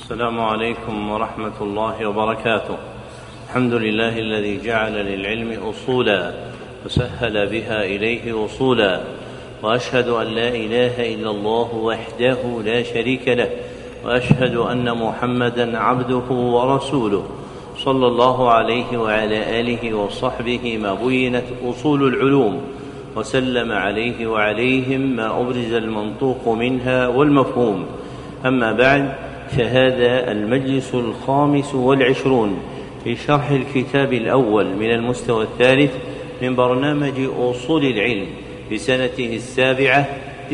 السلام عليكم ورحمة الله وبركاته. الحمد لله الذي جعل للعلم أصولا وسهل بها إليه وصولا، وأشهد أن لا إله إلا الله وحده لا شريك له، وأشهد أن محمدا عبده ورسوله صلى الله عليه وعلى آله وصحبه ما بينت أصول العلوم، وسلم عليه وعليهم ما أبرز المنطوق منها والمفهوم. أما بعد، فهذا المجلس 25 في شرح الكتاب الأول من المستوى الثالث من برنامج أصول العلم بسنته 7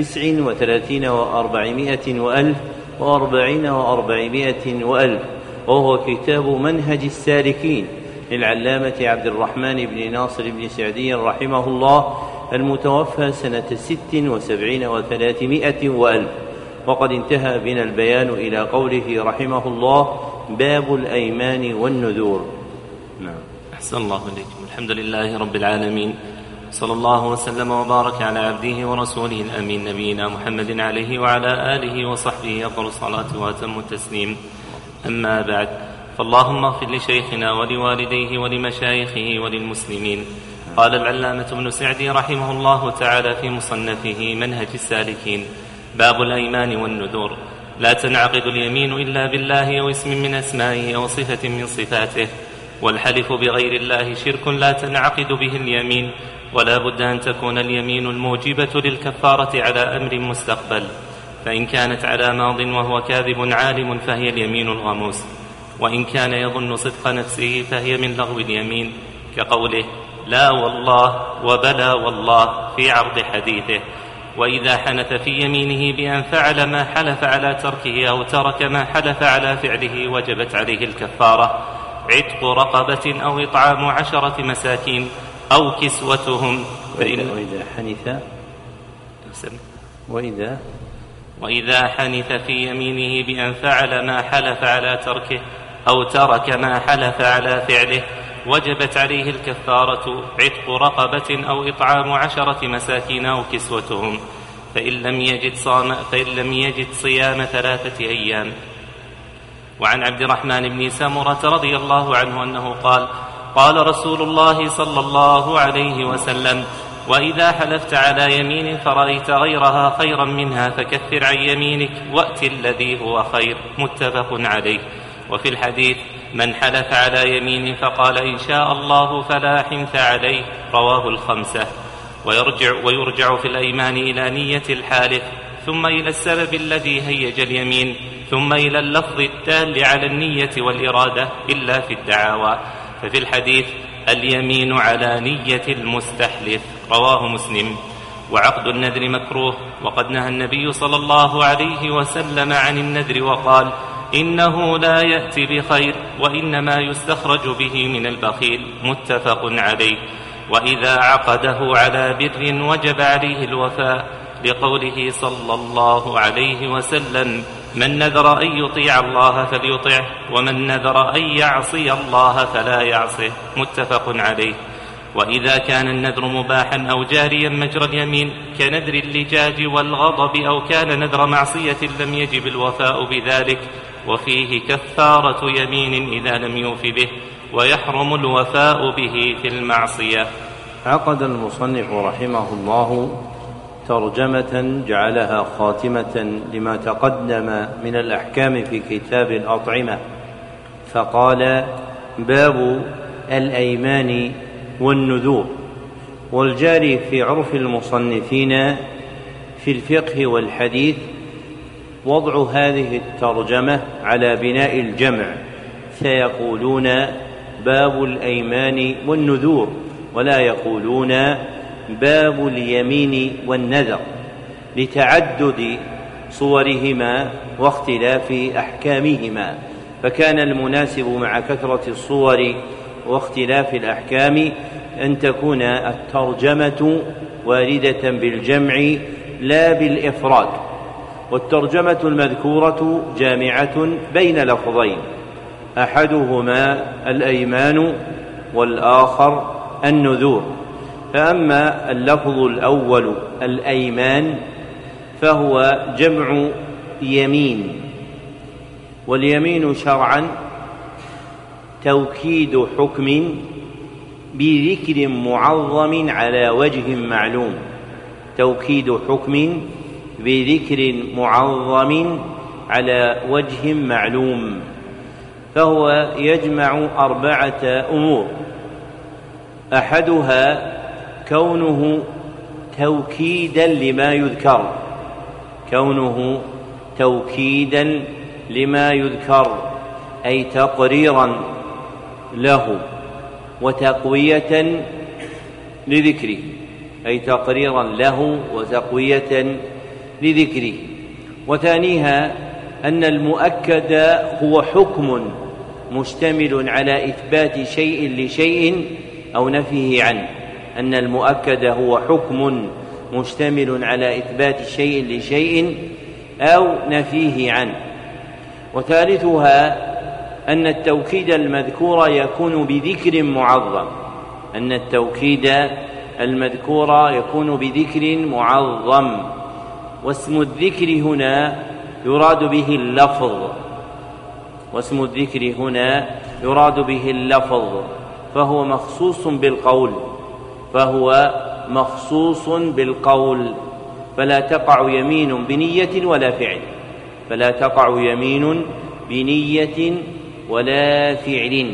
39 و400 وألف و40 و400 وألف، وهو كتاب منهج السالكين للعلامة عبد الرحمن بن ناصر بن سعدي رحمه الله، المتوفى سنة 76 و300 وألف. وقد انتهى بنا البيان إلى قوله رحمه الله: باب الأيمان والنذور. نعم. أحسن الله إليكم. الحمد لله رب العالمين، صلى الله وسلم وبارك على عبده ورسوله الأمين نبينا محمد عليه وعلى آله وصحبه أفضل الصلاة وأتم التسليم. أما بعد، فاللهم اغفر لشيخنا ولوالديه ولمشايخه وللمسلمين. قال العلامة ابن سعدي رحمه الله تعالى في مصنفه منهج السالكين: باب الأيمان والنذور. لا تنعقد اليمين إلا بالله أو اسم من أسمائه أو صفة من صفاته، والحلف بغير الله شرك لا تنعقد به اليمين، ولا بد أن تكون اليمين الموجبة للكفارة على أمر مستقبل، فإن كانت على ماض وهو كاذب عالم فهي اليمين الغموس، وإن كان يظن صدق نفسه فهي من لغو اليمين، كقوله لا والله وبلا والله في عرض حديثه. وإذا حنث في يمينه بأن فعل ما حلف على تركه أو ترك ما حلف على فعله وجبت عليه الكفارة: عتق رقبة أو إطعام 10 مساكين أو كسوتهم. وإذا حنث في يمينه بأن فعل ما حلف على تركه أو ترك ما حلف على فعله وجبت عليه الكفارة: عتق رقبة أو إطعام 10 مساكين أو كسوتهم، فإن لم يجد صيام 3 أيام. وعن عبد الرحمن بن سمرة رضي الله عنه أنه قال: قال رسول الله صلى الله عليه وسلم: وإذا حلفت على يمين فرأيت غيرها خيرا منها فكفر عن يمينك وأت الذي هو خير. متفق عليه. وفي الحديث: من حلف على يمين فقال إن شاء الله فلا حنث عليه. رواه 5. ويرجع في الأيمان إلى نية الحالف، ثم إلى السبب الذي هيج اليمين، ثم إلى اللفظ الدال على النية والإرادة إلا في الدعاوى. ففي الحديث: اليمين على نية المستحلف. رواه مسلم. وعقد النذر مكروه، وقد نهى النبي صلى الله عليه وسلم عن النذر وقال: إنه لا يأتي بخير، وإنما يستخرج به من البخيل. متفق عليه. وإذا عقده على بر وجب عليه الوفاء، لقوله صلى الله عليه وسلم: من نذر أن يطيع الله فليطعه، ومن نذر أن يعصي الله فلا يعصه. متفق عليه. وإذا كان النذر مباحا أو جاريا مجرى اليمين كنذر اللجاج والغضب، أو كان نذر معصية لم يجب الوفاء بذلك، وفيه كفارة يمين إذا لم يوف به، ويحرم الوفاء به في المعصية. عقد المصنف رحمه الله ترجمة جعلها خاتمة لما تقدم من الأحكام في كتاب الأطعمة، فقال: باب الأيمان والنذور. والجاري في عرف المصنفين في الفقه والحديث وضع هذه الترجمة على بناء الجمع، فيقولون باب الأيمان والنذور، ولا يقولون باب اليمين والنذر، لتعدد صورهما واختلاف أحكامهما، فكان المناسب مع كثرة الصور واختلاف الأحكام أن تكون الترجمة واردة بالجمع لا بالإفراد. والترجمة المذكورة جامعة بين لفظين، أحدهما الأيمان والآخر النذور. فأما اللفظ الأول الأيمان فهو جمع يمين، واليمين شرعا توكيد حكم بذكر معظم على وجه معلوم، توكيد حكم بذكر معظم على وجه معلوم، فهو يجمع 4 أمور: أحدها كونه توكيدا لما يذكر، كونه توكيدا لما يذكر أي تقريرا له وتقوية لذكره، أي تقريرا له وتقوية لذكره. وثانيها أن المؤكد هو حكم مشتمل على إثبات شيء لشيء أو نفيه عنه، أن المؤكد هو حكم مشتمل على إثبات شيء لشيء أو نفيه عنه. وثالثها أن التوكيد المذكور يكون بذكر معظم، أن التوكيد المذكور يكون بذكر معظم، واسم الذكر هنا يراد به اللفظ، واسم الذكر هنا يراد به اللفظ، فهو مخصوص بالقول، فهو مخصوص بالقول، فلا تقع يمين بنية ولا فعل، فلا تقع يمين بنية ولا فعل.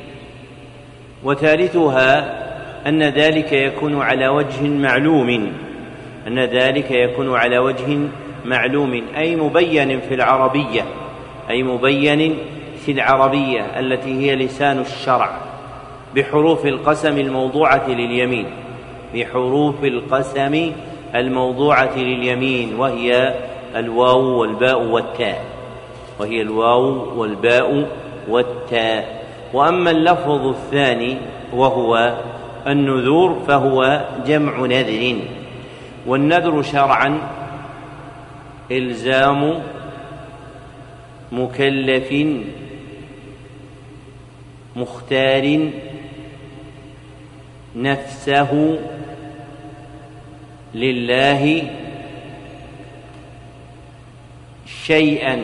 وثالثها أن ذلك يكون على وجه معلوم، أن ذلك يكون على وجه معلوم أي مبين في العربية، أي مبين في العربية التي هي لسان الشرع، بحروف القسم الموضوعة لليمين، بحروف القسم الموضوعة لليمين، وهي الواو والباء والتاء، وهي الواو والباء والتاء. وأما اللفظ الثاني وهو النذور فهو جمع نذر، والنذر شرعا إلزام مكلف مختار نفسه لله شيئا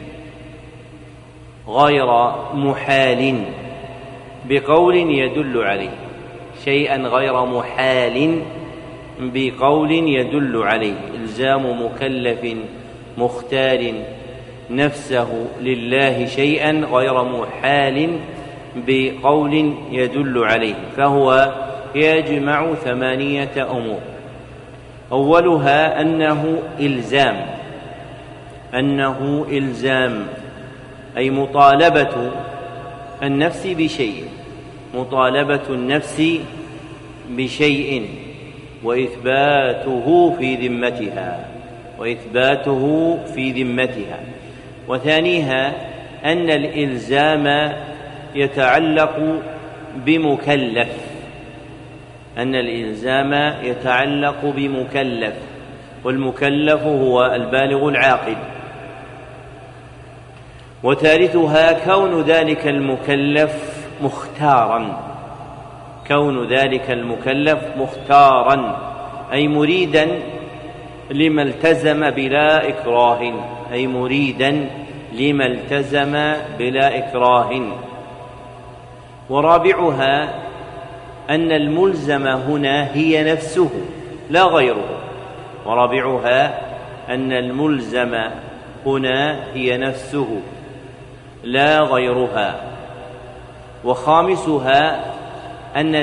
غير محال بقول يدل عليه، شيئا غير محال بقول يدل عليه، إلزام مكلف مختار نفسه لله شيئا غير محال بقول يدل عليه، فهو يجمع 8 أمور. أولها أنه إلزام، أنه إلزام أي مطالبة النفس بشيء، مطالبة النفس بشيء وإثباته في ذمتها، وإثباته في ذمتها. وثانيها أن الإلزام يتعلق بمكلف، أن الإلزام يتعلق بمكلف، والمكلف هو البالغ العاقل. وثالثها كون ذلك المكلف مختارا، كون ذلك المكلف مختارا أي مريدا لما التزم بلا إكراه، أي مريدا لما التزم بلا إكراه. ورابعها أن الملزم هنا هي نفسه لا غيره، ورابعها أن الملزم هنا هي نفسه لا غيرها. وخامسها أن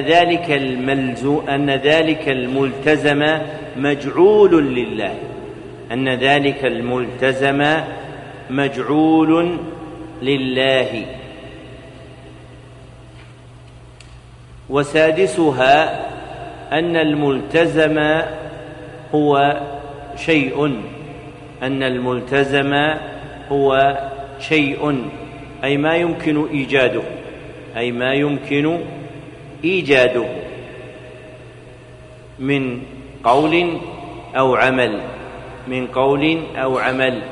ذلك الملتزم مجعول لله، أن ذلك الملتزم مجعول لله. وسادسها أن الملتزم هو شيء، أن الملتزم هو شيء أي ما يمكن إيجاده، أي ما يمكن إيجاده من قول أو عمل، من قول أو عمل.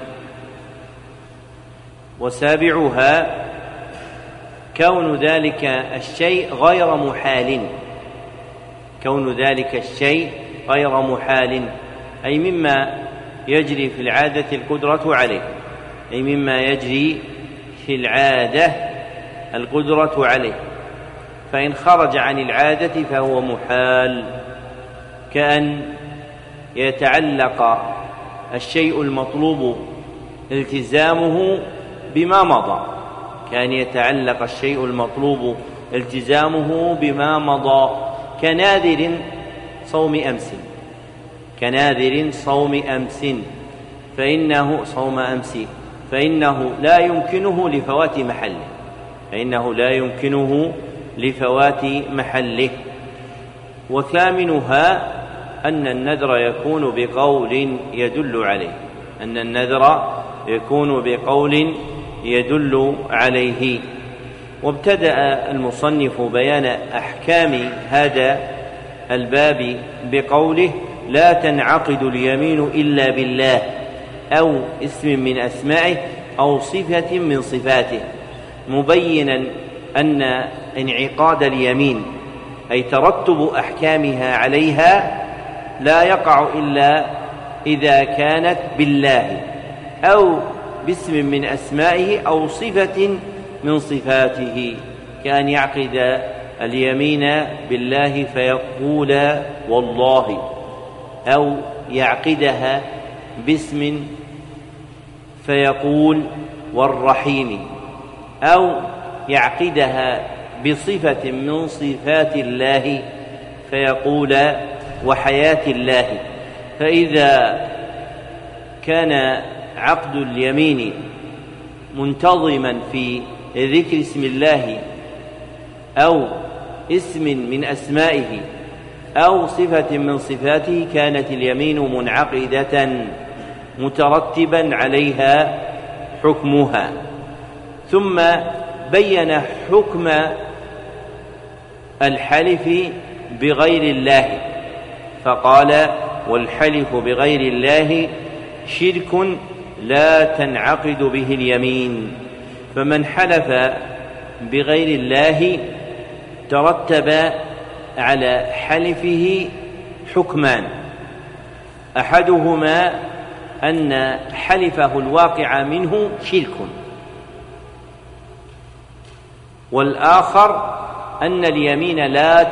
وسابعها كون ذلك الشيء غير محال، كون ذلك الشيء غير محال أي مما يجري في العادة القدرة عليه، أي مما يجري في العادة القدرة عليه، فإن خرج عن العادة فهو محال، كأن يتعلق الشيء المطلوب التزامه بما مضى، كأن يتعلق الشيء المطلوب التزامه بما مضى، كناذر صوم أمس، كناذر صوم أمس فإنه لا يمكنه لفوات محله، وثامنها أن النذر يكون بقول يدل عليه. وابتدأ المصنف بيان أحكام هذا الباب بقوله: لا تنعقد اليمين إلا بالله أو اسم من أسمائه أو صفة من صفاته، مبينا أن انعقاد اليمين أي ترتب أحكامها عليها لا يقع إلا إذا كانت بالله أو باسم من أسمائه أو صفة من صفاته، كأن يعقد اليمين بالله فيقول والله، أو يعقدها باسم فيقول والرحيم، أو يعقدها بصفة من صفات الله فيقول وحياة الله. فإذا كان عقد اليمين منتظما في ذكر اسم الله أو اسم من أسمائه أو صفة من صفاته كانت اليمين منعقدة مترتبا عليها حكمها. ثم بين حكم الحلف بغير الله فقال: والحلف بغير الله شرك لا تنعقد به اليمين. فمن حلف بغير الله ترتب على حلفه حكمان: أحدهما أن حلفه الواقع منه شرك، والآخر أن اليمين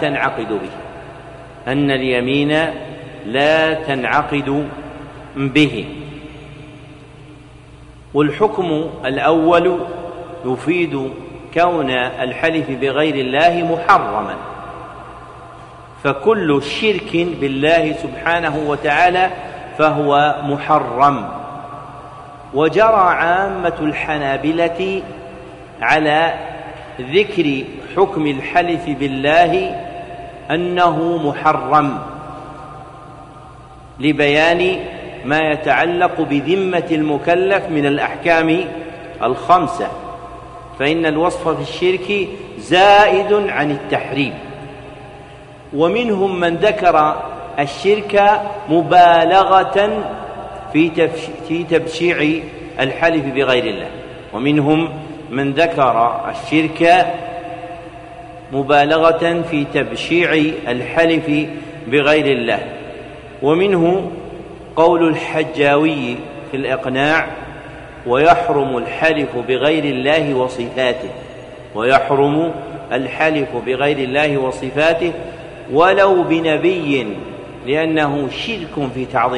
لا تنعقد به. والحكم الأول يفيد كون الحلف بغير الله محرما، فكل شرك بالله سبحانه وتعالى فهو محرم. وجرى عامة الحنابلة على ذكر حكم الحلف بالله أنه محرم لبيان ما يتعلق بذمة المكلف من الأحكام الخمسة، فإن الوصف في الشرك زائد عن التحريم. ومنهم من ذكر الشرك مبالغة في تبشيع الحلف بغير الله، ومنهم من ذكر الشرك مبالغة في تبشيع الحلف بغير الله. ومنه قول الحجاوي في الإقناع: ويحرم الحلف بغير الله وصفاته ولو بنبي لأنه شرك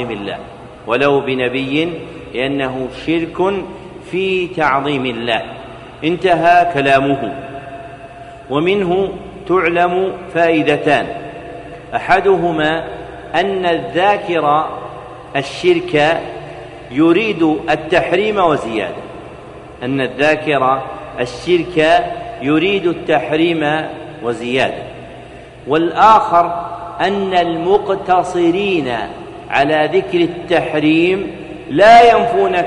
في تعظيم الله. انتهى كلامه. ومنه تعلم فائدتان: أحدهما أن الذاكر الشرك يريد التحريم وزيادة، والآخر أن المقتصرين على ذكر التحريم لا ينفون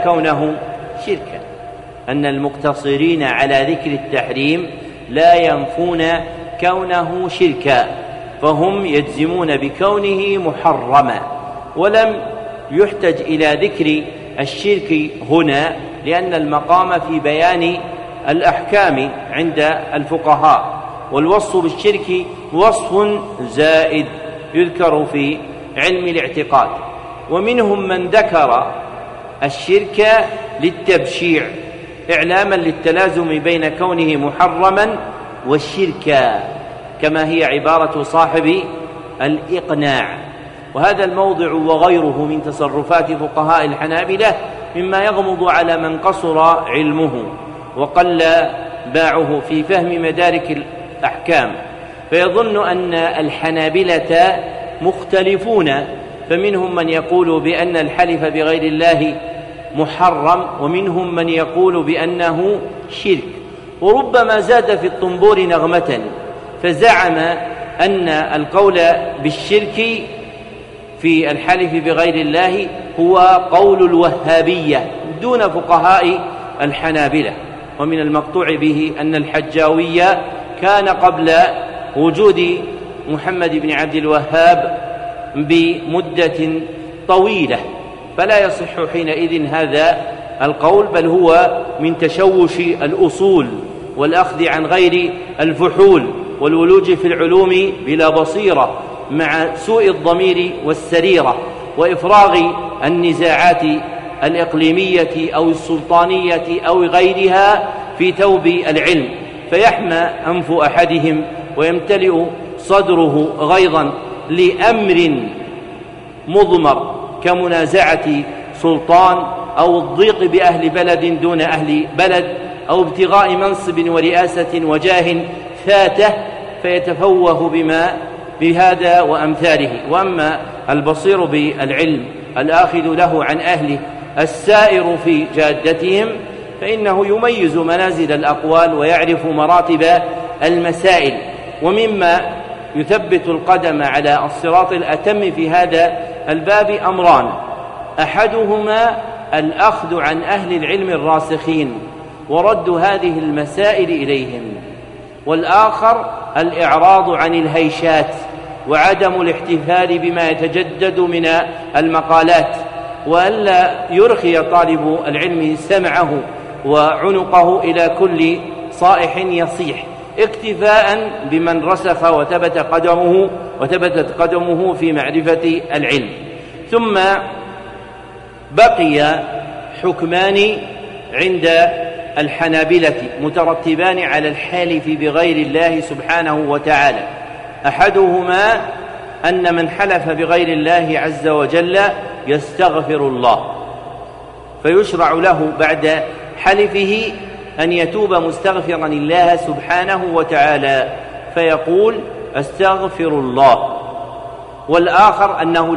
كونه شركا، فهم يجزمون بكونه محرما، ولم يحتج إلى ذكر الشرك هنا لأن المقام في بيان الأحكام عند الفقهاء، والوصف بالشرك وصف زائد يذكر في علم الاعتقاد. ومنهم من ذكر الشرك للتبشيع إعلاما للتلازم بين كونه محرما والشركا، كما هي عبارة صاحب الإقناع. وهذا الموضع وغيره من تصرفات فقهاء الحنابلة مما يغمض على من قصر علمه وقل باعه في فهم مدارك الأحكام، فيظن أن الحنابلة مختلفون، فمنهم من يقول بأن الحلف بغير الله محرم، ومنهم من يقول بأنه شرك، وربما زاد في الطنبور نغمة فزعم أن القول بالشرك في الحلف بغير الله هو قول الوهابية دون فقهاء الحنابلة. ومن المقطوع به أن الحجاوية كان قبل وجود محمد بن عبد الوهاب بمدة طويلة، فلا يصح حينئذ هذا القول، بل هو من تشوش الأصول والأخذ عن غير الفحول والولوج في العلوم بلا بصيرة مع سوء الضمير والسريرة وإفراغ النزاعات الإقليمية أو السلطانية أو غيرها في ثوب العلم، فيحمى أنف أحدهم ويمتلئ صدره غيظا لأمر مضمر كمنازعة سلطان أو الضيق بأهل بلد دون أهل بلد أو ابتغاء منصب ورئاسة وجاه فاته، فيتفوه بهذا وأمثاله. وأما البصير بالعلم الآخذ له عن أهله السائر في جادتهم فإنه يميز منازل الأقوال ويعرف مراتب المسائل. ومما يثبت القدم على الصراط الأتم في هذا الباب أمران: أحدهما الأخذ عن أهل العلم الراسخين ورد هذه المسائل إليهم، والآخر الإعراض عن الهيشات وعدم الاحتفال بما يتجدد من المقالات، وألا يرخي طالب العلم سمعه وعنقه إلى كل صائح يصيح، اكتفاء بمن رسخ وثبتت قدمه في معرفة العلم. ثم بقي حكمان عند الحنابلة مترتبان على الحالف بغير الله سبحانه وتعالى: أحدهما أن من حلف بغير الله عز وجل يستغفر الله، فيشرع له بعد حلفه أن يتوب مستغفرا الله سبحانه وتعالى فيقول أستغفر الله. والآخر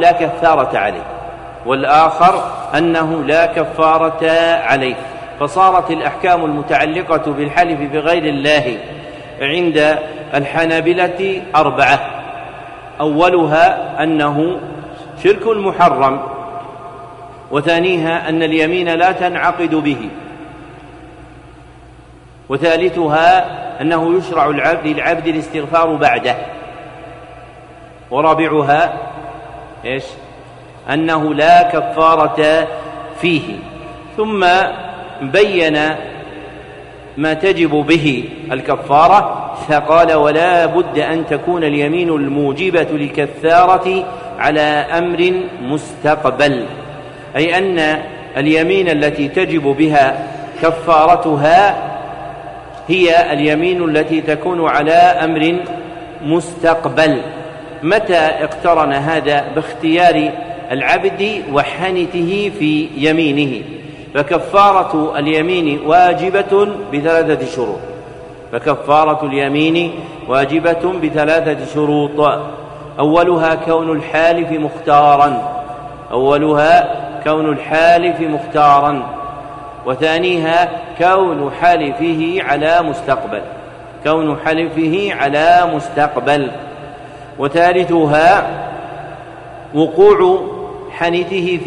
أنه لا كفارة عليه، فصارت الأحكام المتعلقة بالحلف بغير الله عند الحنابلة 4: أولها أنه شرك محرم، وثانيها أن اليمين لا تنعقد به، وثالثها أنه يشرع للعبد الاستغفار بعده، ورابعها أنه لا كفارة فيه. ثم بين ما تجب به الكفارة فقال: ولا بد أن تكون اليمين الموجبة للكفارة على أمر مستقبل، أي أن اليمين التي تجب بها كفارتها هي اليمين التي تكون على أمر مستقبل. متى اقترن هذا باختيار العبد وحنته في يمينه؟ فكفارة اليمين واجبة بثلاثة شروط: أولها كون الحالف مختارا، وثانيها كون حلفه على مستقبل، وثالثها وقوع حنته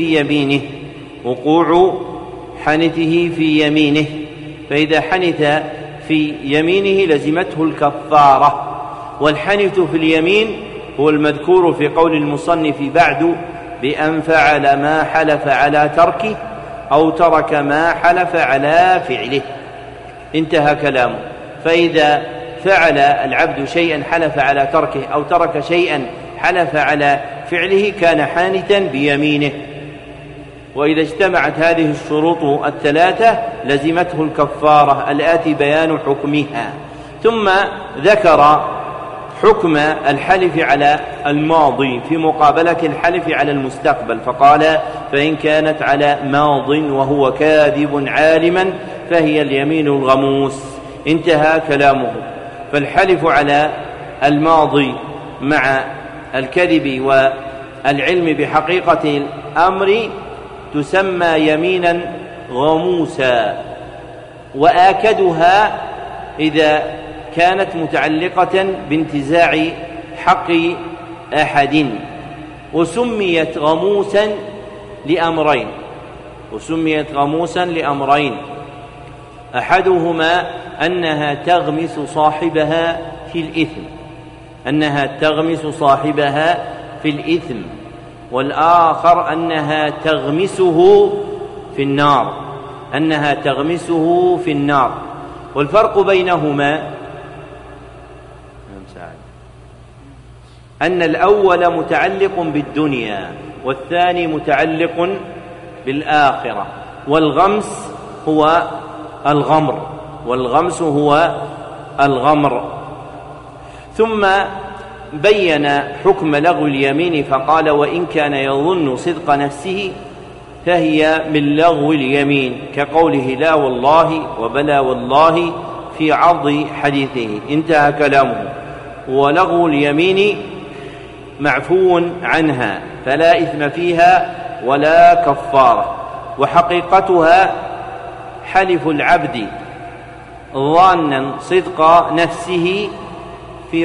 في يمينه، فإذا حنث في يمينه لزمته الكفارة. والحنث في اليمين هو المذكور في قول المصنف بعد: بأن فعل ما حلف على تركه أو ترك ما حلف على فعله. انتهى كلامه. فإذا فعل العبد شيئا حلف على تركه أو ترك شيئا حلف على فعله كان حانثا بيمينه. وإذا اجتمعت هذه الشروط الثلاثة لزمته الكفارة الآتي بيان حكمها. ثم ذكر حكم الحلف على الماضي في مقابلة الحلف على المستقبل، فقال: فإن كانت على ماض وهو كاذب عالما فهي اليمين الغموس. انتهى كلامه. فالحلف على الماضي مع الكذب والعلم بحقيقة الأمر تسمى يمينا غموسا، وآكدها إذا كانت متعلقة بانتزاع حق أحد. وسميت غموسا لأمرين، أحدهما أنها تغمس صاحبها في الإثم، والآخر أنها تغمسه في النار. والفرق بينهما أن الأول متعلق بالدنيا والثاني متعلق بالآخرة. والغمس هو الغمر. ثم بين حكم لغو اليمين فقال: وإن كان يظن صدق نفسه فهي من لغو اليمين، كقوله لا والله وبلا والله في عرض حديثه. انتهى كلامه. ولغو اليمين معفو عنها فلا إثم فيها ولا كفارة. وحقيقتها حلف العبد ظانا صدق نفسه في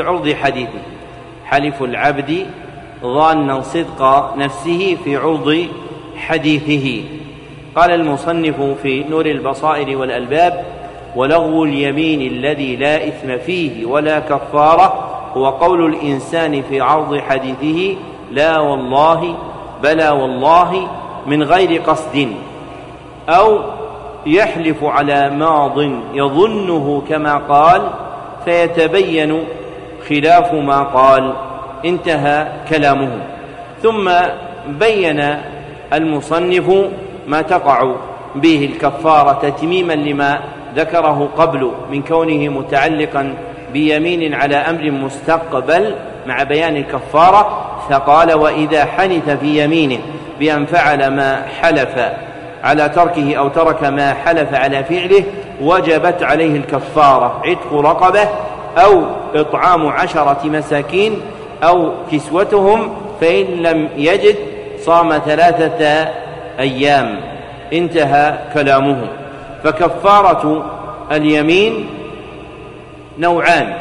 عرض حديثه. قال المصنف في نور البصائر والألباب: ولغو اليمين الذي لا إثم فيه ولا كفارة هو قول الإنسان في عرض حديثه لا والله بلا والله من غير قصد، أو يحلف على ماض يظنه كما قال فيتبين خلاف ما قال. انتهى كلامه. ثم بين المصنف ما تقع به الكفارة تتميما لما ذكره قبل من كونه متعلقا بيمين على أمر مستقبل مع بيان الكفارة. فقال: وإذا حنث في يمينه بأن فعل ما حلف على تركه أو ترك ما حلف على فعله وجبت عليه الكفارة: عتق رقبة أو إطعام 10 مساكين أو كسوتهم، فإن لم يجد صام 3 أيام. انتهى كلامه. فكفارة اليمين نوعان: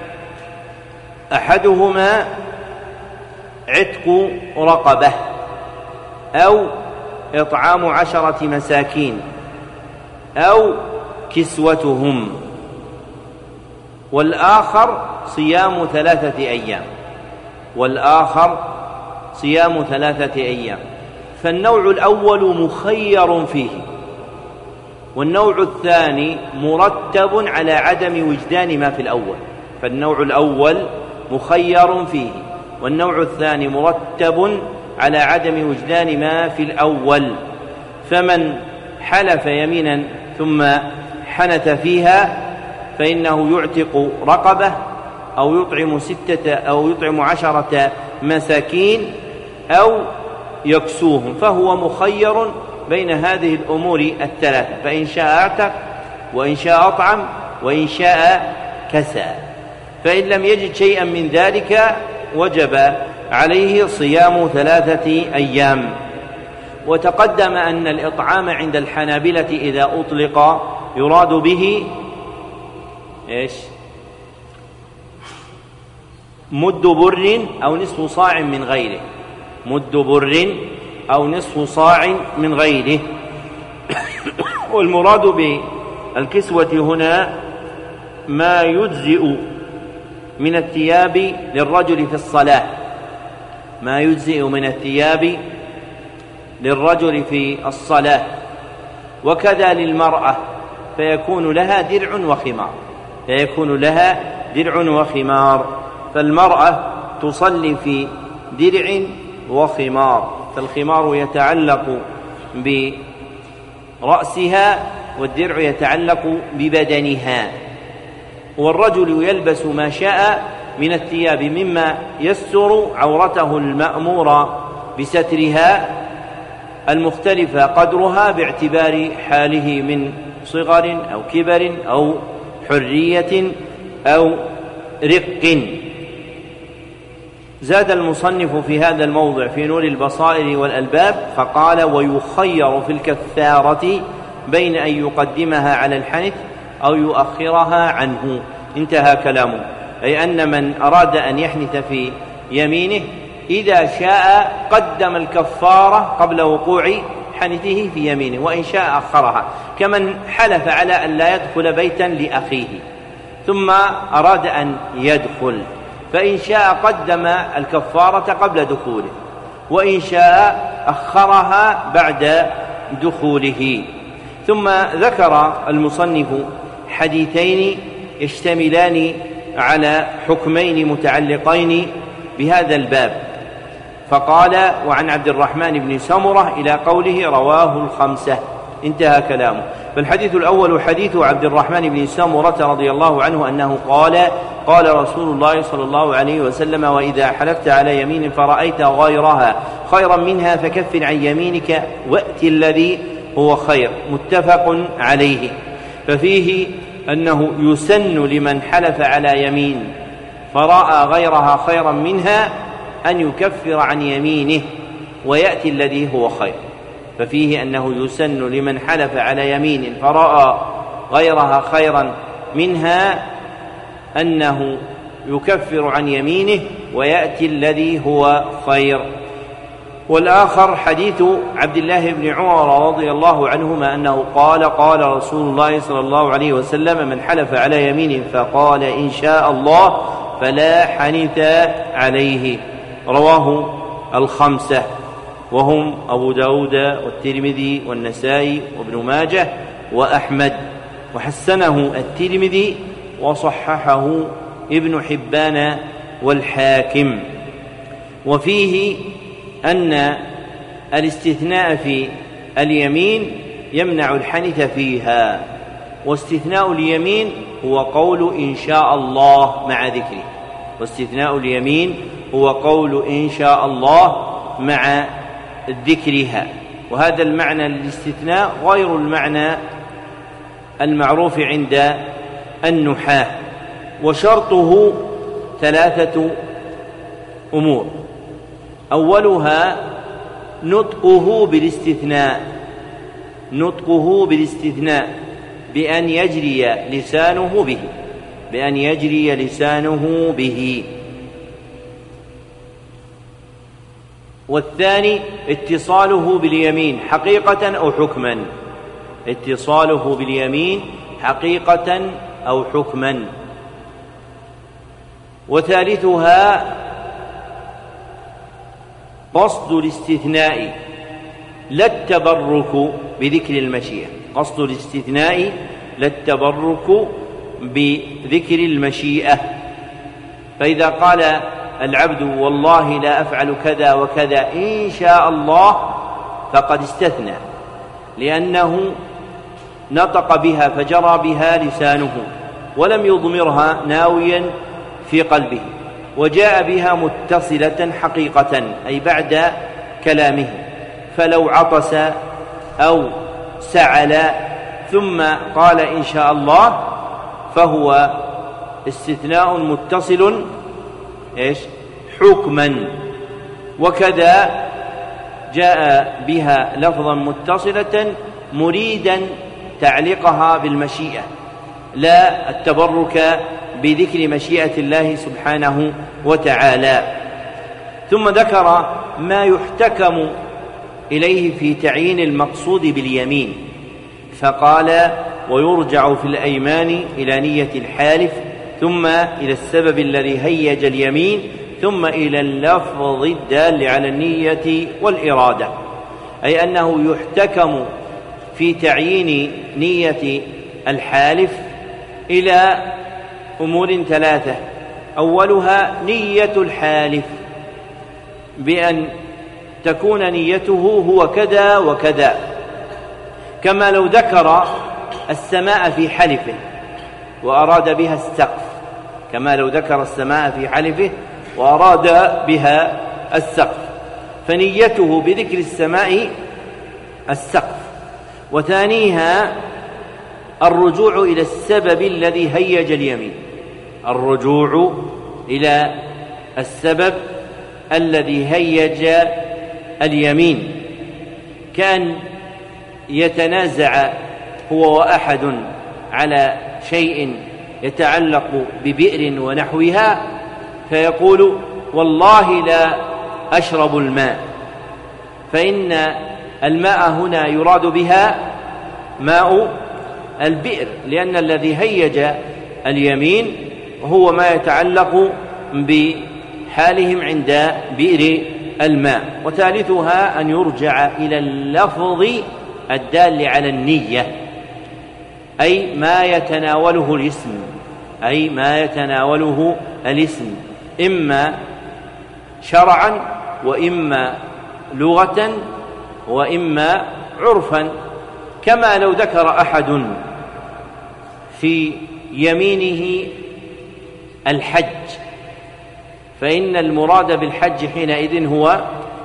أحدهما عتق رقبة أو إطعام 10 مساكين أو كسوتهم، والآخر صيام 3 أيام. فالنوع الأول مخير فيه، والنوع الثاني مرتب على عدم وجدان ما في الأول. فالنوع الأول مخير فيه، والنوع الثاني مرتب على عدم وجدان ما في الأول. فمن حلف يمينا ثم حنث فيها فإنه يعتق رقبة أو يطعم 10 مساكين أو يكسوهم، فهو مخير بين هذه الأمور الثلاثة، فإن شاء أعتق وإن شاء أطعم وإن شاء كسى. فإن لم يجد شيئا من ذلك وجب عليه صيام 3 أيام. وتقدم أن الإطعام عند الحنابلة إذا أطلق يراد به مد بر أو نصف صاع من غيره. والمراد بالكسوة هنا ما يجزئ من الثياب للرجل في الصلاة، وكذا للمرأة، فيكون لها درع وخمار. فالمرأة تصلي في درع وخمار، فالخمار يتعلق برأسها والدرع يتعلق ببدنها، والرجل يلبس ما شاء من الثياب مما يستر عورته المأمور بسترها المختلف قدرها باعتبار حاله من صغر أو كبر أو حرية أو رق. زاد المصنف في هذا الموضع في نور البصائر والألباب فقال: ويخير في الكفارة بين أن يقدمها على الحنث أو يؤخرها عنه. انتهى كلامه، أي أن من أراد أن يحنث في يمينه إذا شاء قدم الكفارة قبل وقوع حنثه في يمينه، وإن شاء أخرها، كمن حلف على أن لا يدخل بيتا لأخيه ثم أراد أن يدخل، فإن شاء قدم الكفارة قبل دخوله، وإن شاء أخرها بعد دخوله. ثم ذكر المصنف حديثين يشتملان على حكمين متعلقين بهذا الباب، فقال: وعن عبد الرحمن بن سمرة إلى قوله رواه الخمسة. انتهى كلامه. فالحديث الأول حديث عبد الرحمن بن سمرة رضي الله عنه أنه قال: قال رسول الله صلى الله عليه وسلم: وإذا حلفت على يمين فرأيت غيرها خيرا منها فكفر عن يمينك وأت الذي هو خير. متفق عليه. ففيه أنه يسن لمن حلف على يمين فرأى غيرها خيرا منها أن يكفر عن يمينه ويأتي الذي هو خير. ففيه أنه يسن لمن حلف على يمين فرأى غيرها خيرا منها أنه يكفر عن يمينه ويأتي الذي هو خير. والآخر حديث عبد الله بن عمر رضي الله عنهما أنه قال: قال رسول الله صلى الله عليه وسلم: من حلف على يمين فقال إن شاء الله فلا حنث عليه. رواه الخمسة وهم أبو داود والترمذي والنسائي وابن ماجه وأحمد، وحسنه الترمذي وصححه ابن حبان والحاكم. وفيه أن الاستثناء في اليمين يمنع الحنث فيها، واستثناء اليمين هو قول إن شاء الله مع ذكره، واستثناء اليمين هو قول إن شاء الله مع ذكرها. وهذا المعنى للاستثناء غير المعنى المعروف عند النحاة. وشرطه 3 أمور: أولها نطقه بالاستثناء بأن يجري لسانه به، والثاني اتصاله باليمين حقيقة أو حكما، وثالثها قصد الاستثناء لا التبرك بذكر المشيئة. فإذا قال العبد والله لا أفعل كذا وكذا إن شاء الله فقد استثنى، لأنه نطق بها فجرى بها لسانه ولم يضمرها ناويا في قلبه، وجاء بها متصلة حقيقة أي بعد كلامه. فلو عطس أو سعل ثم قال إن شاء الله فهو استثناء متصل حكما، وكذا جاء بها لفظا متصلة مريدا تعليقها بالمشيئة لا التبرك بذكر مشيئة الله سبحانه وتعالى. ثم ذكر ما يحتكم إليه في تعيين المقصود باليمين، فقال: ويرجع في الأيمان إلى نية الحالف، ثم إلى السبب الذي هيج اليمين، ثم إلى اللفظ الدال على النية والإرادة. أي أنه يحتكم في تعيين نية الحالف إلى أمور 3: أولها نية الحالف بأن تكون نيته هو كذا وكذا، كما لو ذكر السماء في حلفه وأراد بها السقف، كما لو ذكر السماء في حلفه وأراد بها السقف، فنيته بذكر السماء السقف. وثانيها الرجوع إلى السبب الذي هيج اليمين، الرجوع إلى السبب الذي هيج اليمين، كان يتنازع هو وأحد على شيء يتعلق ببئر ونحوها، فيقول والله لا أشرب الماء، فإن الماء هنا يراد بها ماء البئر، لأن الذي هيج اليمين هو ما يتعلق بحالهم عند بئر الماء. وثالثها أن يرجع إلى اللفظ الدال على النية، أي ما يتناوله الاسم، أي ما يتناوله الاسم إما شرعا وإما لغة وإما عرفا، كما لو ذكر أحد في يمينه الحج، فإن المراد بالحج حينئذ هو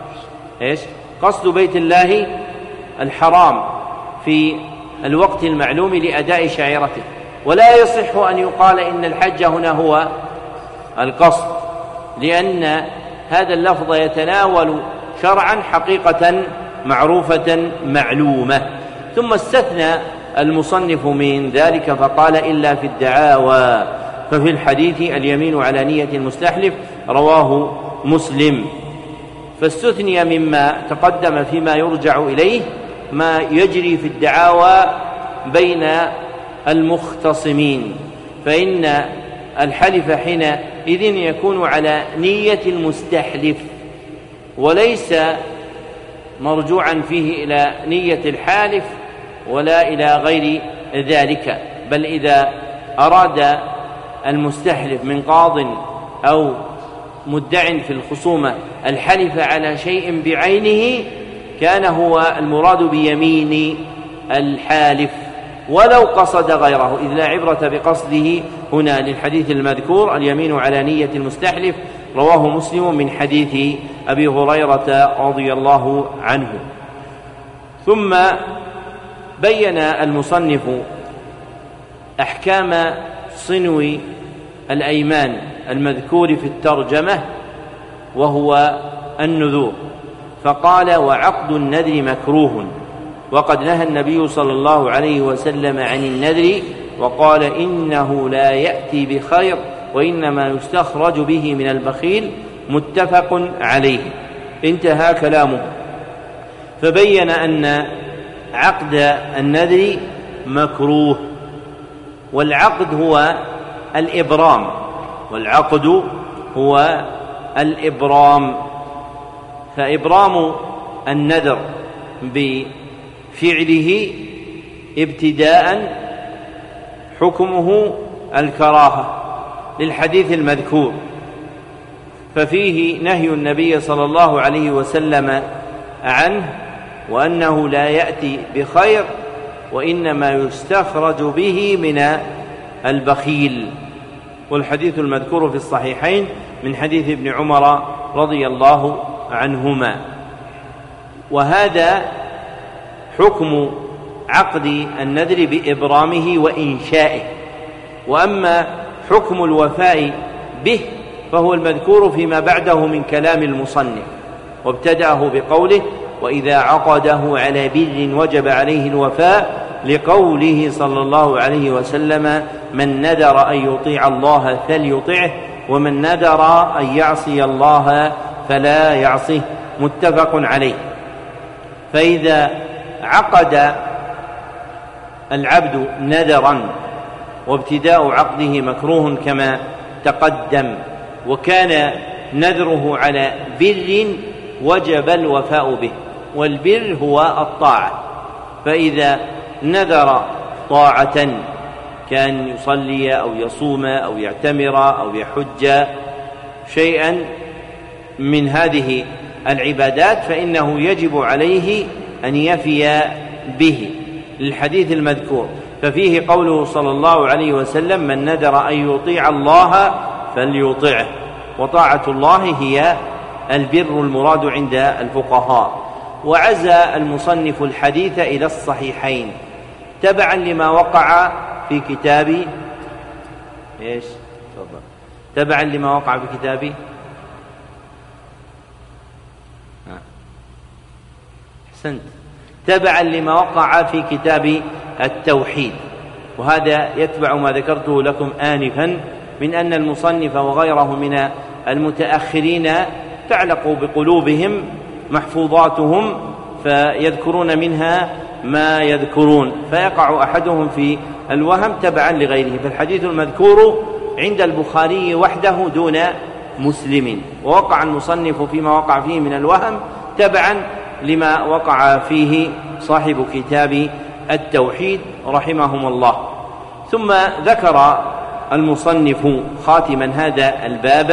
قصد بيت الله الحرام في الوقت المعلوم لأداء شعيرته، ولا يصح أن يقال إن الحج هنا هو القصد، لأن هذا اللفظ يتناول شرعا حقيقة معروفة معلومة. ثم استثنى المصنف من ذلك فقال إلا في الدعاوى، ففي الحديث اليمين على نية المستحلف، رواه مسلم. فاستثني مما تقدم فيما يرجع إليه ما يجري في الدعاوى بين المختصمين، فإن الحلف حينئذ يكون على نية المستحلف وليس مرجوعا فيه إلى نية الحالف ولا إلى غير ذلك، بل إذا أراد المستحلف من قاض أو مدع في الخصومة الحلف على شيء بعينه كان هو المراد بيمين الحالف ولو قصد غيره، إذ لا عبرة بقصده هنا للحديث المذكور اليمين على نية المستحلف، رواه مسلم من حديث أبي هريرة رضي الله عنه. ثم بين المصنف أحكام صنو الأيمان المذكور في الترجمة وهو النذور، فقال وعقد النذر مكروه، وقد نهى النبي صلى الله عليه وسلم عن النذر وقال إنه لا يأتي بخير وإنما يستخرج به من البخيل، متفق عليه. انتهى كلامه، فبين أن عقد النذر مكروه، والعقد هو الإبرام، والعقد هو الإبرام، فإبرام النذر بفعله ابتداء حكمه الكراهة للحديث المذكور، ففيه نهي النبي صلى الله عليه وسلم عنه، وأنه لا يأتي بخير وإنما يستخرج به من البخيل. والحديث المذكور في الصحيحين من حديث ابن عمر رضي الله عنهما. وهذا حكم عقد النذر بإبرامه وإنشائه. وأما حكم الوفاء به فهو المذكور فيما بعده من كلام المصنف، وابتدأه بقوله وإذا عقده على بر وجب عليه الوفاء، لقوله صلى الله عليه وسلم من نذر أن يطيع الله فليطعه ومن نذر أن يعصي الله فلا يعصيه، متفق عليه. فإذا عقد العبد نذرا وابتداء عقده مكروه كما تقدم، وكان نذره على بر وجب الوفاء به، والبر هو الطاعة، فإذا نذر طاعة كان يصلي أو يصوم أو يعتمر أو يحج شيئا من هذه العبادات فإنه يجب عليه أن يفي به، للحديث المذكور. ففيه قوله صلى الله عليه وسلم: من نذر أن يطيع الله فليطعه. وطاعة الله هي البر المراد عند الفقهاء. وعزى المصنف الحديث إلى الصحيحين تبعا لما وقع في كتاب تبعا لما وقع في كتاب أحسنت، تبعا لما وقع في كتاب التوحيد. وهذا يتبع ما ذكرته لكم آنفا من أن المصنف وغيره من المتأخرين تعلق بقلوبهم محفوظاتهم فيذكرون منها ما يذكرون، فيقع أحدهم في الوهم تبعا لغيره. فالحديث المذكور عند البخاري وحده دون مسلم، ووقع المصنف فيما وقع فيه من الوهم تبعا لما وقع فيه صاحب كتاب التوحيد رحمهم الله. ثم ذكر المصنف خاتما هذا الباب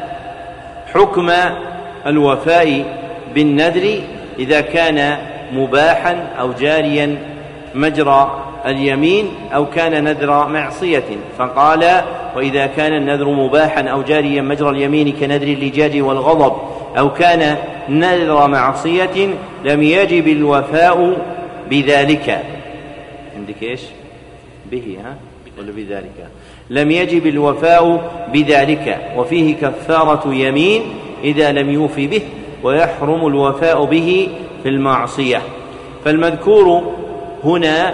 حكم الوفاء بالنذر إذا كان مباحا أو جاريا مجرى اليمين أو كان نذر معصية، فقال: وإذا كان النذر مباحا أو جاريا مجرى اليمين كنذر اللجاج والغضب أو كان نذر معصية لم يجب الوفاء بذلك. عندك إيش؟ به ولا بذلك؟ لم يجب الوفاء بذلك، وفيه كفارة يمين إذا لم يوفي به، ويحرم الوفاء به في المعصية. فالمذكور هنا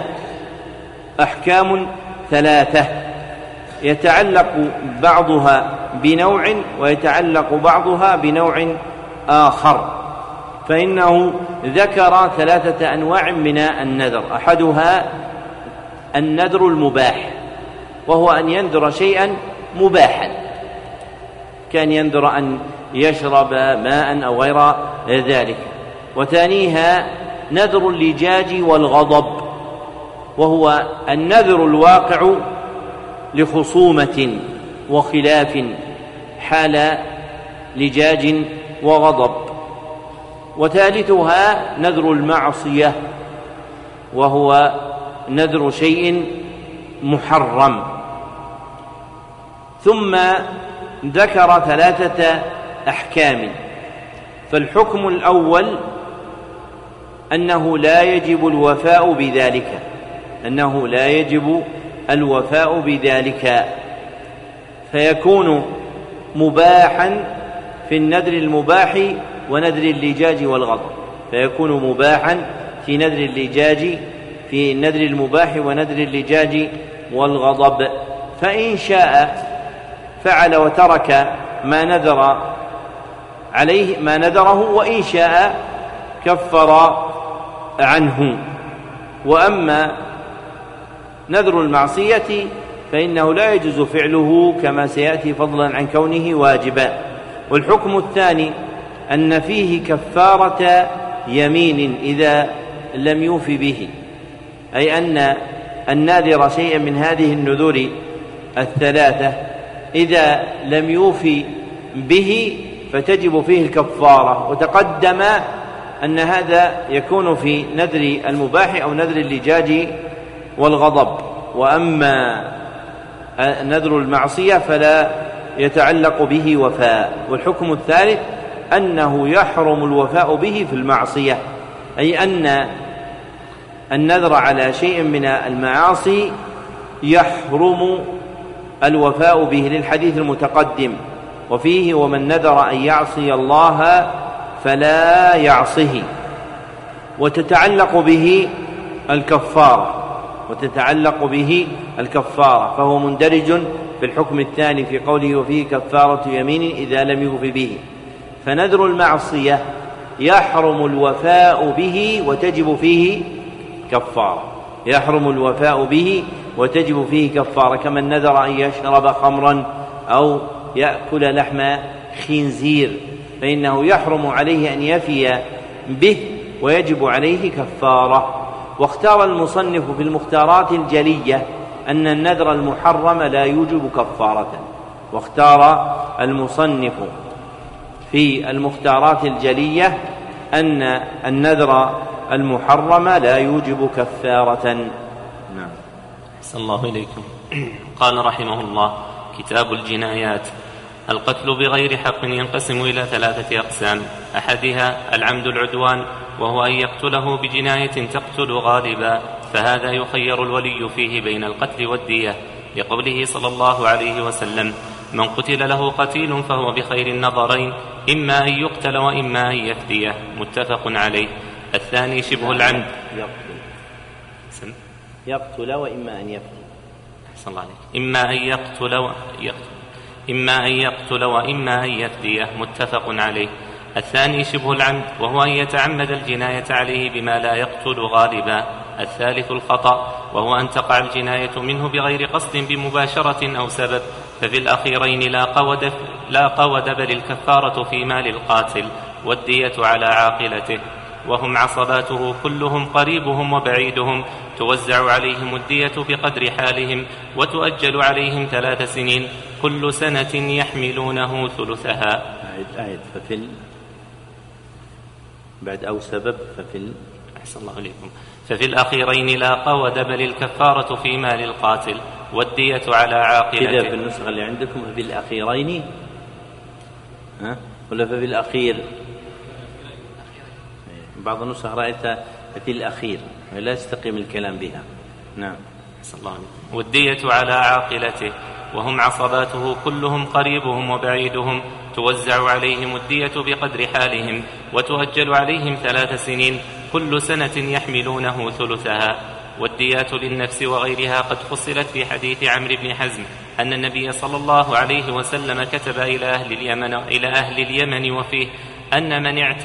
أحكام ثلاثة يتعلق بعضها بنوع ويتعلق بعضها بنوع آخر. فإنه ذكر ثلاثة أنواع من النذر: أحدها النذر المباح، وهو أن ينذر شيئا مباحا، كان ينذر أن يشرب ماء أو غير ذلك. وثانيها نذر اللجاج والغضب، وهو النذر الواقع لخصومة وخلاف حال لجاج وغضب. وثالثها نذر المعصية، وهو نذر شيء محرم. ثم ذكر ثلاثة أحكام. فالحكم الأول أنه لا يجب الوفاء بذلك، أنه لا يجب الوفاء بذلك، فيكون مباحا في النذر المباح ونذر اللجاج والغضب، فيكون مباحا في نذر اللجاج في النذر المباح ونذر اللجاج والغضب. فإن شاء فعل وترك ما نذر عليه ما نذره، وإن شاء كفر عنه. وأما نذر المعصية فإنه لا يجوز فعله كما سيأتي، فضلا عن كونه واجبا. والحكم الثاني أن فيه كفارة يمين إذا لم يوف به، أي أن الناذر شيئا من هذه النذور الثلاثة إذا لم يوفي به فتجب فيه الكفارة. وتقدم أن هذا يكون في نذر المباح أو نذر اللجاج والغضب. وأما نذر المعصية فلا يتعلق به وفاء. والحكم الثالث أنه يحرم الوفاء به في المعصية، أي أن النذر على شيء من المعاصي يحرم الوفاء به، للحديث المتقدم وفيه: ومن نذر أن يعصي الله فلا يعصه. وتتعلق به الكفارة، فهو مندرج في الحكم الثاني في قوله: وفيه كفارة يمين إذا لم يوف به. فنذر المعصية يحرم الوفاء به وتجب فيه كفارة، كمن نذر أن يشرب خمرا أو يأكل لحم خنزير فإنه يحرم عليه أن يفي به ويجب عليه كفارة. واختار المصنف في المختارات الجلية أن النذر المحرم لا يوجب كفارة. واختار المصنف في المختارات الجلية أن النذر المحرم لا يوجب كفارة. نعم. أحسن الله إليكم. قال رحمه الله: كتاب الجنايات. القتل بغير حق ينقسم إلى 3 أقسام: أحدها العمد العدوان، وهو أن يقتله بجناية تقتل غالبا، فهذا يخير الولي فيه بين القتل والدية، لقوله صلى الله عليه وسلم: من قتل له قتيل فهو بخير النظرين، إما أن يقتل وإما أن يفديه، متفق عليه. الثاني شبه العمد، يقتل وإما أن يفدي. أحسن الله عليك. إما أن يقتل وإما أن يفديه، متفق عليه. الثاني شبه العمد، وهو أن يتعمد الجناية عليه بما لا يقتل غالبا. الثالث الخطأ، وهو أن تقع الجناية منه بغير قصد بمباشرة أو سبب، ففي الأخيرين لا قود بل الكفارة في مال القاتل، والدية على عاقلته، وهم عصباته كلهم قريبهم وبعيدهم، توزع عليهم الدية بقدر حالهم، وتؤجل عليهم 3 سنين، كل سنة يحملونه ثلثها. بعد أو سبب أحسن الله إليكم. ففي الأخيرين لا قود بل الكفارة في مال القاتل، والدية على عاقلته. كذا في النسخة اللي عندكم في الأخيرين ولا في الأخير؟ بعض النسخ رأيتها في الأخير، لا يستقيم الكلام بها. نعم. أحسن الله إليكم. والدية على عاقلته، وهم عصباته كلهم قريبهم وبعيدهم، توزع عليهم الدية بقدر حالهم، وتؤجل عليهم 3 سنين، كل سنة يحملونه ثلثها. والديات للنفس وغيرها قد فصلت في حديث عمرو بن حزم أن النبي صلى الله عليه وسلم كتب إلى أهل اليمن وفيه أن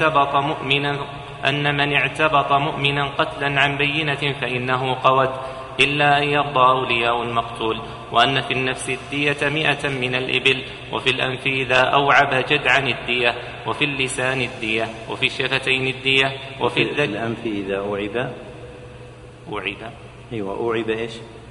من اعتبط مؤمنا قتلا عن بينة فإنه قود، إلا أن يرضى أولياء المقتول، وأن في النفس الدية 100 من الإبل، وفي الأنف إذا أوعب جدعا الدية، وفي اللسان الدية، وفي الشفتين الدية، وفي الأنف إذا أوعب أوعب إيش؟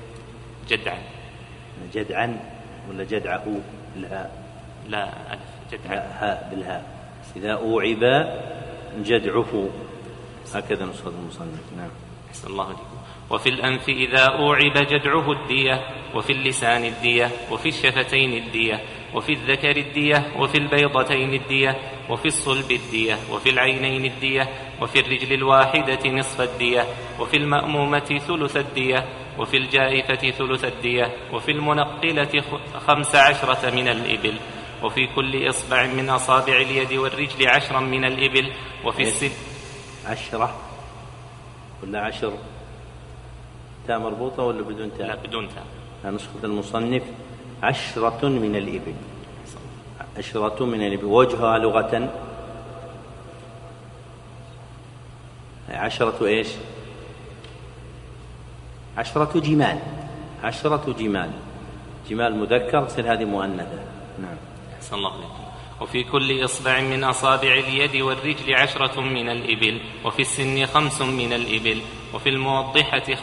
جدعا ولا جدعه بالهاء؟ لا ألف، جدعا هاء بالهاء. إذا أوعب جدعه، هكذا نسخة المصنف. نعم. أحسن الله عليكم. وفي الأنف إذا أوعب جدعه الدية، وفي اللسان الدية، وفي الشفتين الدية، وفي الذكر الدية، وفي البيضتين الدية، وفي الصلب الدية، وفي العينين الدية، وفي الرجل الواحدة نصف الدية، وفي المأمومة ثلث الدية، وفي الجائفة ثلث الدية، وفي المنقلة 15 من الإبل، وفي كل إصبع من أصابع اليد والرجل 10 من الإبل، وفي 10 ولا 10 تاء مربوطة ولا بدون تاء؟ لا بدون تاء. نسخة المصنف 10 من الإبل. 10 من الإبل. وجهها لغة 10 إيش؟ 10 جمال. 10 جمال. جمال مذكر تصير هذه مؤنثة. نعم. أحسن الله عليكم. وفي كل إصبع من أصابع اليد والرجل 10 من الإبل، وفي السن 5 من الإبل، وفي الموضحة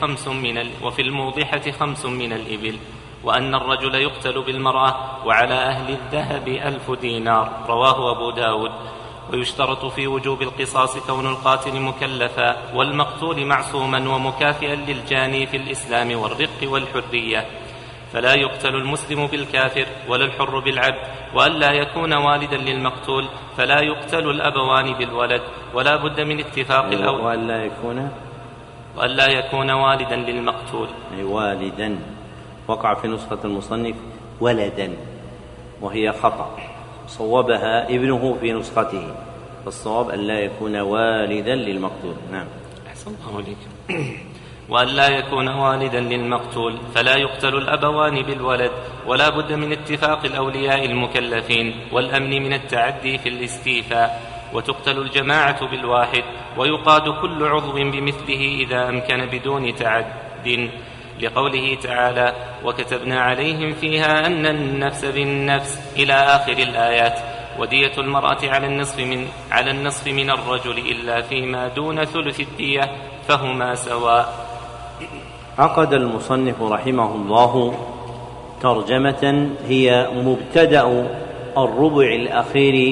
5 من الإبل. وأن الرجل يقتل بالمرأة، وعلى أهل الذهب 1000 دينار، رواه أبو داود. ويشترط في وجوب القصاص كون القاتل مكلفا، والمقتول معصوما ومكافئا للجاني في الإسلام والرق والحرية، فلا يقتل المسلم بالكافر ولا الحر بالعبد. وألا يكون والدا للمقتول، فلا يقتل الأبوان بالولد، ولا بد من اتفاق الأولى. وألا يكون والدا للمقتول، أي والدا. وقع في نسخة المصنف ولدا، وهي خطأ، صوبها ابنه في نسخته، فالصواب أن لا يكون والدا للمقتول. نعم. أحسن الله عليكم. وأن لا يكون والدا للمقتول، فلا يقتل الأبوان بالولد، ولا بد من اتفاق الأولياء المكلفين والأمن من التعدي في الاستيفاء، وتقتل الجماعة بالواحد، ويقاد كل عضو بمثله إذا أمكن بدون تعد، لقوله تعالى: وكتبنا عليهم فيها أن النفس بالنفس إلى آخر الآيات. ودية المرأة على النصف من الرجل إلا فيما دون ثلث الدية، فهما سواء. عقد المصنف رحمه الله ترجمة هي مبتدأ الربع الأخير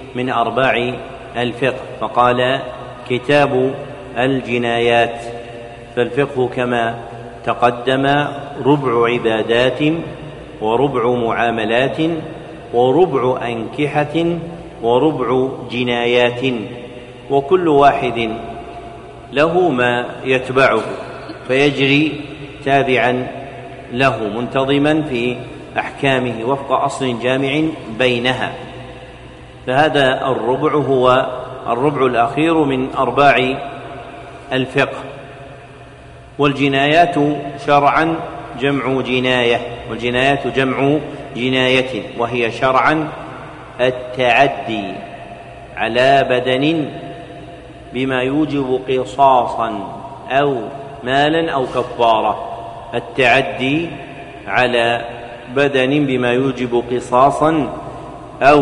من أرباع الفقه، فقال كتاب الجنايات. فالفقه كما تقدم ربع عبادات وربع معاملات وربع أنكحة وربع جنايات، وكل واحد له ما يتبعه فيجري تابعا له منتظما في أحكامه وفق أصل جامع بينها. فهذا الربع هو الربع الأخير من أرباع الفقه. والجنايات شرعا جمع جناية، والجنايات جمع جناية، وهي شرعا التعدي على بدن بما يوجب قصاصا أو مالا أو كفارة. التعدي على بدن بما يوجب قصاصا أو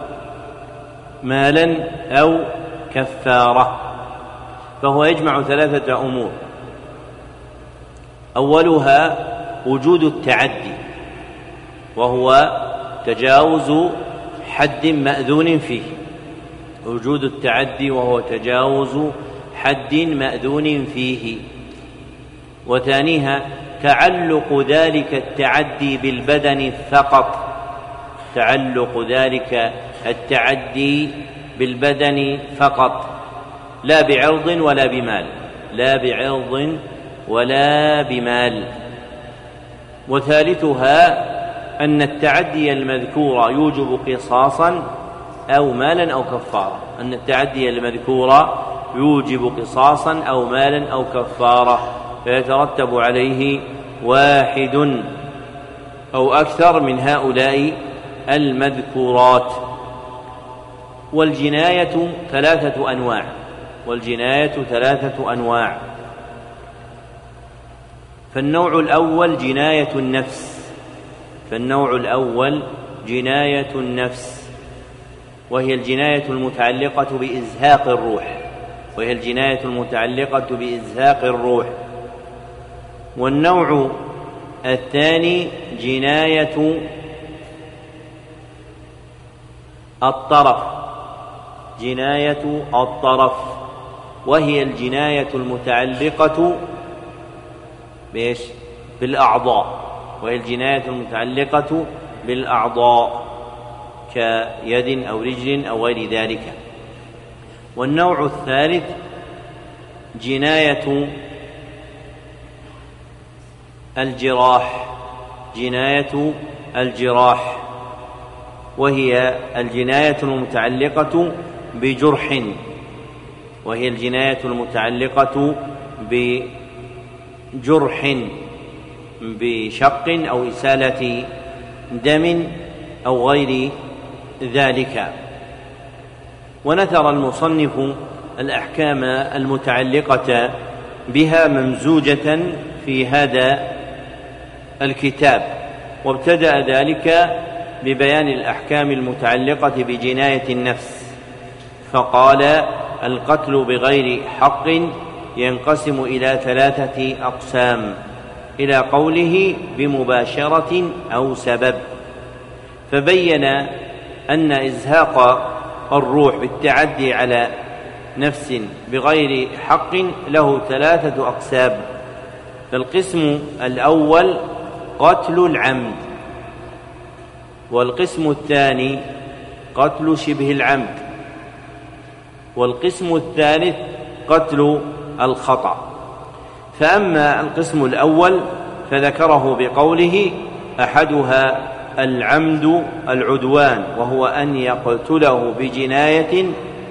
مالا أو كفارة. فهو يجمع ثلاثة أمور: أولها وجود التعدي، وهو تجاوز حد مأذون فيه، وجود التعدي وهو تجاوز حد مأذون فيه. وثانيها تعلق ذلك التعدي بالبدن فقط، تعلق ذلك التعدي بالبدن فقط، لا بعرض ولا بمال، لا بعرض ولا بمال. وثالثها أن التعدي المذكور يوجب قصاصا أو مالا أو كفارة، أن التعدي المذكور يوجب قصاصا أو مالا أو كفارة، فيترتب عليه واحد أو أكثر من هؤلاء المذكورات. والجناية ثلاثة أنواع، والجناية ثلاثة أنواع. فالنوع الأول جناية النفس، فالنوع الأول جناية النفس، وهي الجناية المتعلقة بإزهاق الروح، وهي الجناية المتعلقة بإزهاق الروح. والنوع الثاني جناية الطرف، جناية الطرف، وهي الجناية المتعلقة بإيش؟ بالأعضاء، وهي الجناية المتعلقة بالأعضاء كيد أو رجل أو غير ذلك. والنوع الثالث جناية الجراح، جناية الجراح، وهي الجناية المتعلقة بجرح، وهي الجناية المتعلقة بجرح بشق أو إسالة دم أو غير ذلك. ونثر المصنف الأحكام المتعلقة بها ممزوجة في هذا الكتاب، وابتدأ ذلك ببيان الأحكام المتعلقة بجناية النفس، فقال: القتل بغير حق ينقسم إلى ثلاثة أقسام، إلى قوله بمباشرة أو سبب، فبين أن إزهاق الروح بالتعدي على نفس بغير حق له ثلاثة أقسام. فالقسم الأول قتل العمد، والقسم الثاني قتل شبه العمد، والقسم الثالث قتل الخطأ. فأما القسم الأول فذكره بقوله: أحدها العمد العدوان، وهو أن يقتله بجناية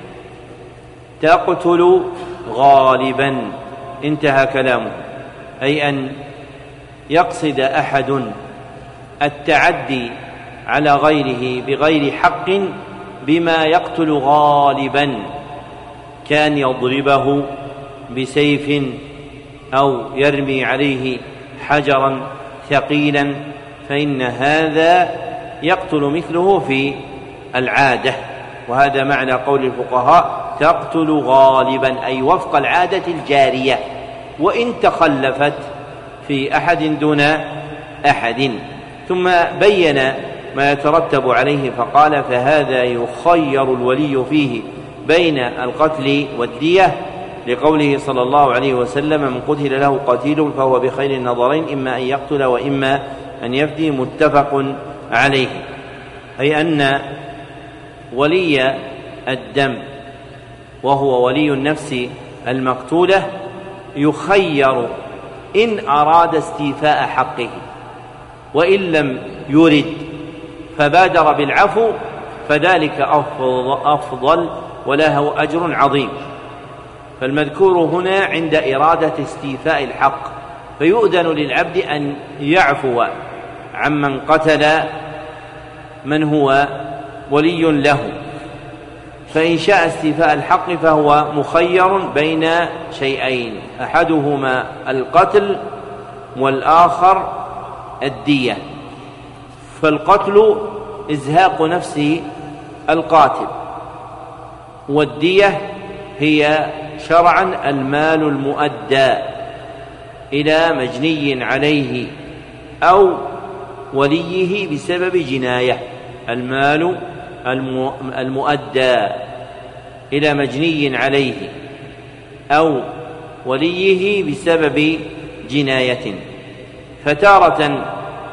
تقتل غالبا، انتهى كلامه، أي أن يقصد أحد التعدي على غيره بغير حق بما يقتل غالبا، كان يضربه بسيف أو يرمي عليه حجرا ثقيلا، فإن هذا يقتل مثله في العادة. وهذا معنى قول الفقهاء: تقتل غالبا، أي وفق العادة الجارية، وإن تخلفت في أحد دون أحد. ثم بين ما يترتب عليه، فقال: فهذا يخير الولي فيه بين القتل والدية، لقوله صلى الله عليه وسلم: من قتل له قتيل فهو بخير النظرين، إما أن يقتل وإما أن يفدي، متفق عليه. أي أن ولي الدم وهو ولي النفس المقتولة يخير إن أراد استيفاء حقه، وإن لم يرد فبادر بالعفو فذلك أفضل وله أجر عظيم. فالمذكور هنا عند إرادة استيفاء الحق، فيؤذن للعبد أن يعفو عمن قتل من هو ولي له، فإن شاء استيفاء الحق فهو مخير بين شيئين، أحدهما القتل والآخر الدية. فالقتل إزهاق نفس القاتل، والدية هي شرعا المال المؤدى إلى مجني عليه أو وليه بسبب جناية، المال المؤدى إلى مجني عليه أو وليه بسبب جناية. فتارة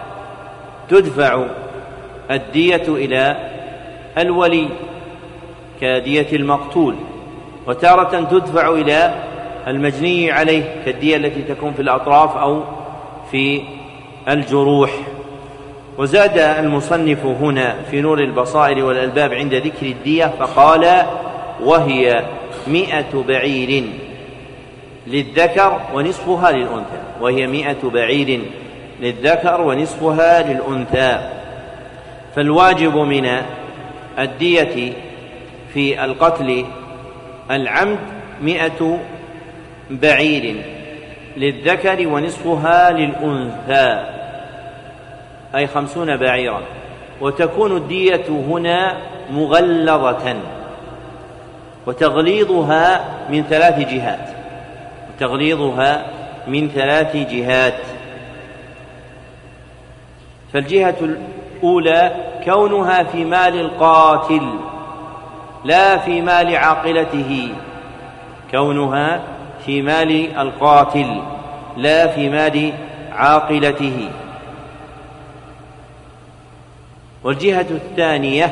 تدفع الدية إلى الولي كدية المقتول، وتارة تدفع إلى المجني عليه كالدية التي تكون في الأطراف أو في الجروح. وزاد المصنف هنا في نور البصائر والألباب عند ذكر الدية فقال: وهي 100 بعير للذكر ونصفها للأنثى، وهي 100 بعير للذكر ونصفها للأنثى. فالواجب من الدية في القتل العمد 100 بعير للذكر ونصفها للأنثى، أي 50 بعيرا. وتكون الدية هنا مغلظة، وتغليظها من 3 جهات، فالجهة الأولى كونها في مال القاتل لا في مال عاقلته، كونها في مال القاتل لا في مال عاقلته. والجهة الثانية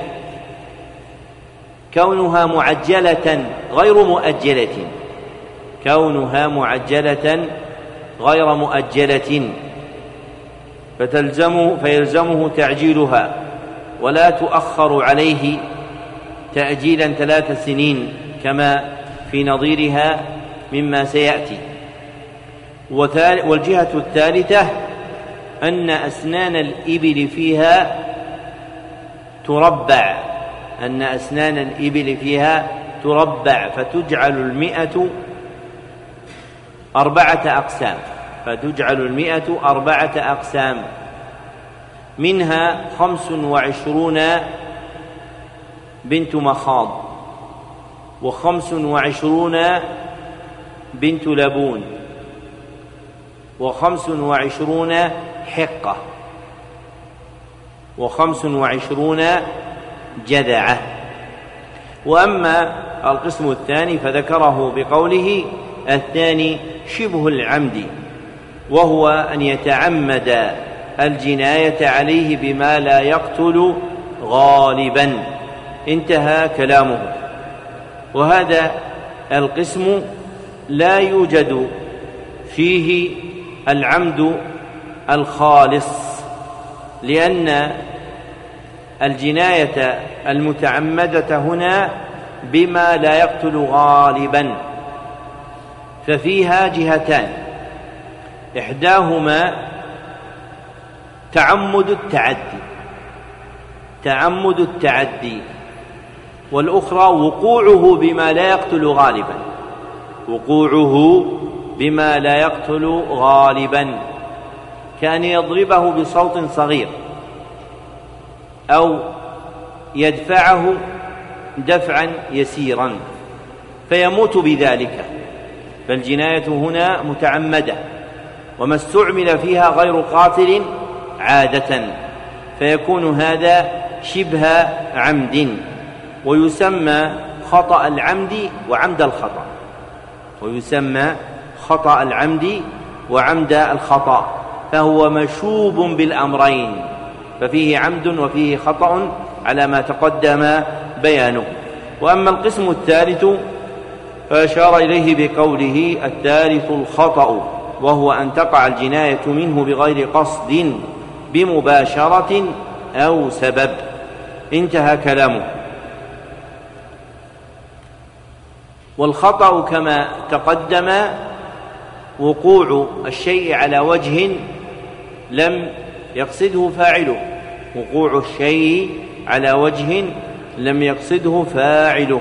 كونها معجلة غير مؤجلة، كونها معجلة غير مؤجلة، فيلزمه تعجيلها ولا تؤخر عليه تأجيلا 3 سنين كما في نظيرها مما سيأتي. والجهة الثالثة أن أسنان الإبل فيها تربع، فتجعل 100 4 أقسام، منها 25 بنت مخاض، و25 بنت لبون، و25 حقة، و25 جذعة. وأما القسم الثاني فذكره بقوله: الثاني شبه العمد، وهو أن يتعمد الجناية عليه بما لا يقتل غالبا. انتهى كلامه. وهذا القسم لا يوجد فيه العمد الخالص، لأن الجناية المتعمدة هنا بما لا يقتل غالبا، ففيها جهتان: إحداهما تعمد التعدي، والأخرى وقوعه بما لا يقتل غالبا، كأن يضربه بصوت صغير أو يدفعه دفعا يسيرا فيموت بذلك، فالجناية هنا متعمدة، وما استعمل فيها غير قاتل عادة، فيكون هذا شبه عمد، ويسمى خطأ العمد وعمد الخطأ، ويسمى خطأ العمد وعمد الخطأ، فهو مشوب بالأمرين، ففيه عمد وفيه خطأ على ما تقدم بيانه. وأما القسم الثالث فأشار إليه بقوله: الثالث الخطأ، وهو أن تقع الجناية منه بغير قصد بمباشرة أو سبب. انتهى كلامه. والخطأ كما تقدم وقوع الشيء على وجه لم يقصده فاعله، وقوع الشيء على وجه لم يقصده فاعله،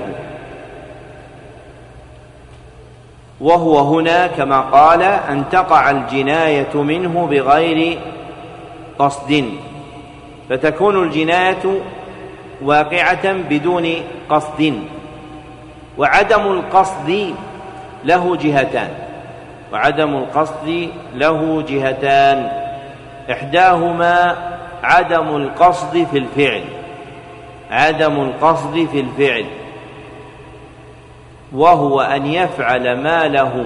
وهو هنا كما قال أن تقع الجناية منه بغير قصد، فتكون الجناية واقعة بدون قصد. وعدم القصد له جهتان، وعدم القصد له جهتان، إحداهما عدم القصد في الفعل، عدم القصد في الفعل، وهو أن يفعل ما له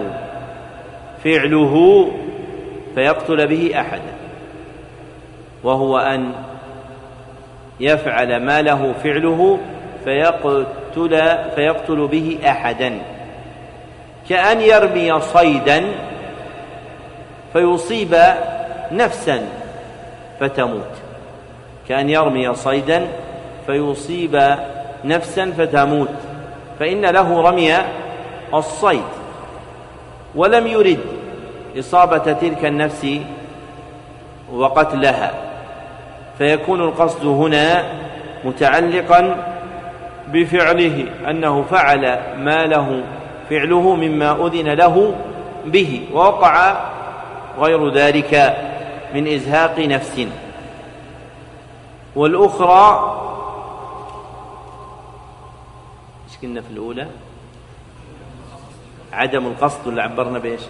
فعله فيقتل به أحدا، وهو أن يفعل ما له فعله فيقتل به أحدا، كأن يرمي صيدا فيصيب نفسا فتموت، كأن يرمي صيدا فيصيب نفسا فتموت، فإن له رمي الصيد ولم يرد إصابة تلك النفس وقتلها، فيكون القصد هنا متعلقا بفعله، أنه فعل ما له فعله مما أذن له به، ووقع غير ذلك من إزهاق نفس. والأخرى ايش كنا في الأولى؟ عدم القصد، اللي عبرنا بإيش؟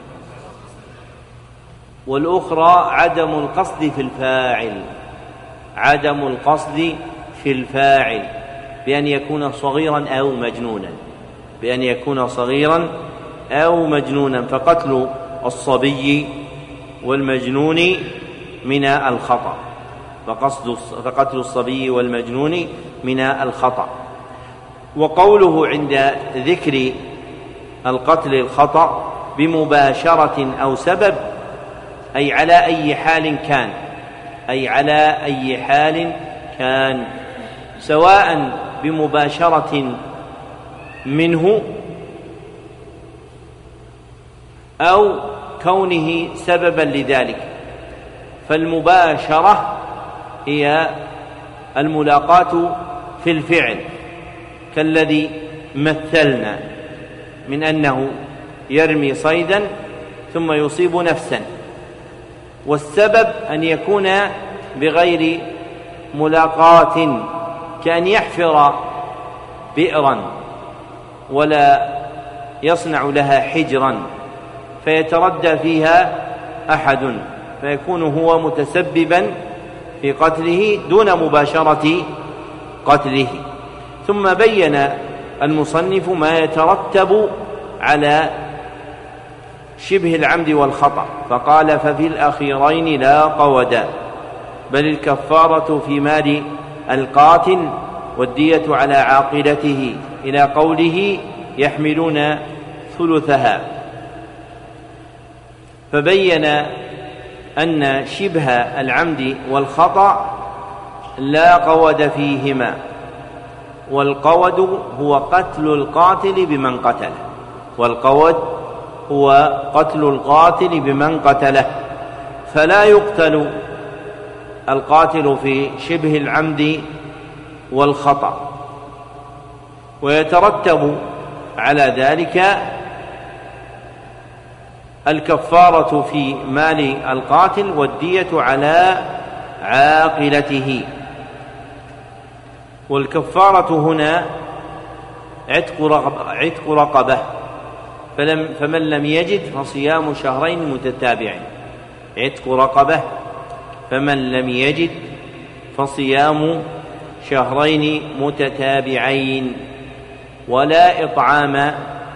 والأخرى عدم القصد في الفاعل، عدم القصد في الفاعل بأن يكون صغيرا أو مجنونا، بأن يكون صغيرا أو مجنونا، فقتل الصبي والمجنون من الخطأ، فقتل الصبي والمجنون من الخطأ. وقوله عند ذكر القتل الخطأ بمباشرة أو سبب، أي على أي حال كان، أي على أي حال كان، سواء بمباشرة منه أو كونه سببا لذلك. فالمباشرة هي الملاقاة في الفعل كالذي مثلنا، من أنه يرمي صيدا ثم يصيب نفسا. والسبب أن يكون بغير ملاقاة، كأن يحفر بئرا ولا يصنع لها حجرا فيتردى فيها أحد، فيكون هو متسببا في قتله دون مباشرة قتله. ثم بين المصنف ما يترتب على شبه العمد والخطأ، فقال: ففي الأخيرين لا قودا، بل الكفارة في مال القاتل والدية على عاقلته، إلى قوله: يحملون ثلثها. فبين أن شبه العمد والخطأ لا قود فيهما، والقود هو قتل القاتل بمن قتله، والقود هو قتل القاتل بمن قتله، فلا يقتل القاتل في شبه العمد والخطأ. ويترتب على ذلك الكفارة في مال القاتل والدية على عاقلته. والكفارة هنا عتق رقبة، فمن لم يجد فصيام شهرين متتابعين. عتق رقبة، فمن لم يجد فصيام شهرين متتابعين ولا إطعام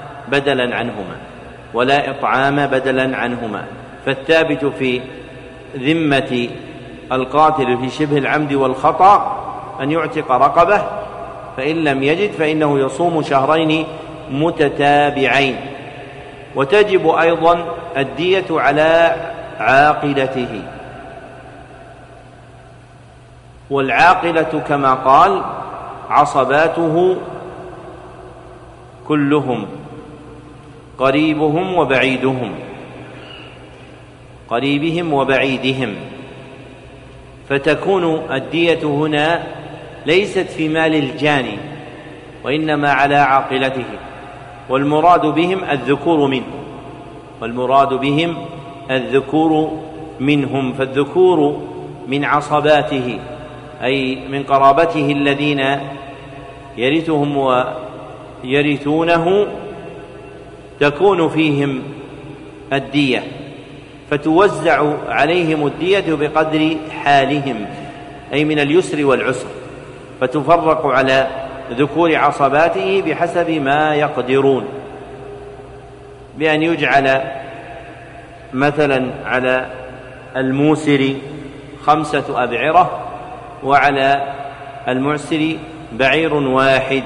بدلا عنهما فالثابت في ذمة القاتل في شبه العمد والخطأ أن يعتق رقبة، فإن لم يجد فإنه يصوم شهرين متتابعين. وتجب أيضا الدية على عاقلته، والعاقلة كما قال عصباته كلهم قريبهم وبعيدهم، فتكون الدية هنا ليست في مال الجاني وإنما على عاقلته، والمراد بهم الذكور منهم، فالذكور من عصباته أي من قرابته الذين يرثهم ويرثونه تكون فيهم الدية، فتوزع عليهم الدية بقدر حالهم أي من اليسر والعسر، فتفرق على ذكور عصباته بحسب ما يقدرون، بأن يجعل مثلا على الموسر 5 أبعرة وعلى المعسر بعير واحد،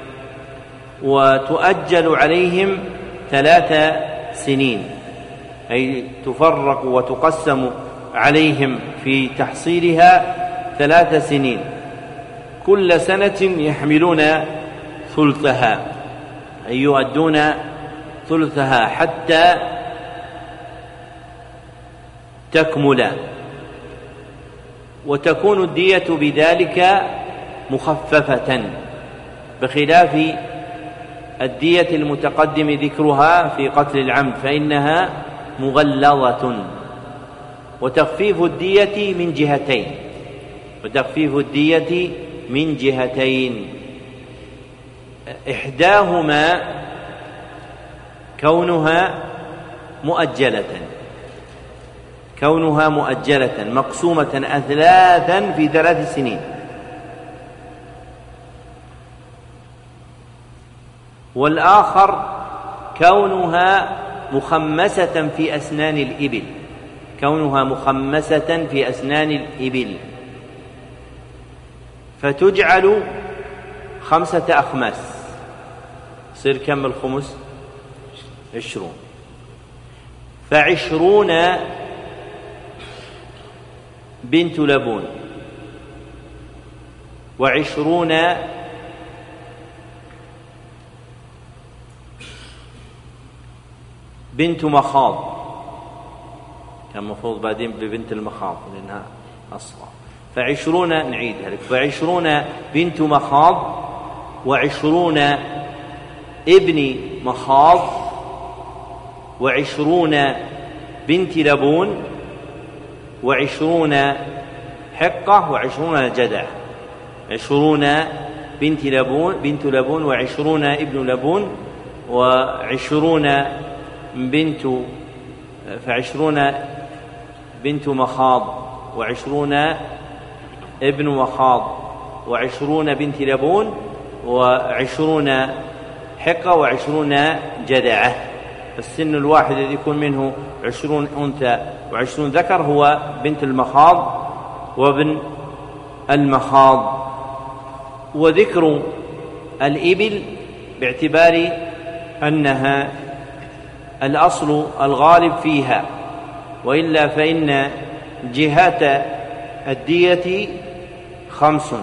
وتؤجل عليهم 3 سنين، أي تفرق وتقسم عليهم في تحصيلها 3 سنين، كل سنة يحملون ثلثها أي يؤدون ثلثها حتى تكمل، وتكون الدية بذلك مخففة بخلاف الدية المتقدم ذكرها في قتل العمد فإنها مغلظة. وتخفيف الدية من جهتين، إحداهما كونها مؤجلة مقسومة أثلاثا في 3 سنين، والآخر كونها مخمسة في أسنان الإبل، فتجعل 5 أخماس، يصير كم الخمس؟ 20، ف20 بنت لبون، و20 بنت مخاض، كان مفروض بعدين ببنت المخاض لأنها أصغر، نعيدها لك، ف20 بنت مخاض، و20 ابن مخاض، و20 بنت لبون، و20 حقة، و20 جدع، 20 بنت لبون، و20 ابن لبون، و20 ف20 بنت مخاض، و20 ابن مخاض، و20 بنت لبون، و20 حقة، و20 جدعة. السن الواحد الذي يكون منه 20 أنثى و20 ذكر هو بنت المخاض وابن المخاض. وذكر الإبل باعتبار أنها الأصل الغالب فيها، وإلا فإن جهات الدية 5: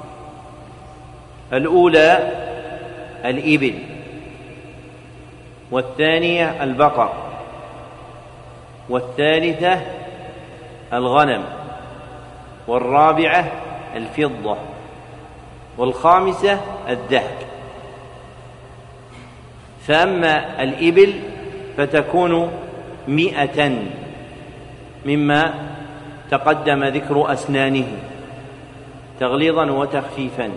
الأولى الإبل، والثانية البقر، والثالثة الغنم، والرابعة الفضة، والخامسة الذهب. فأما الإبل فتكون 100 مما تقدم ذكر أسنانه تغليظا وتخفيفا،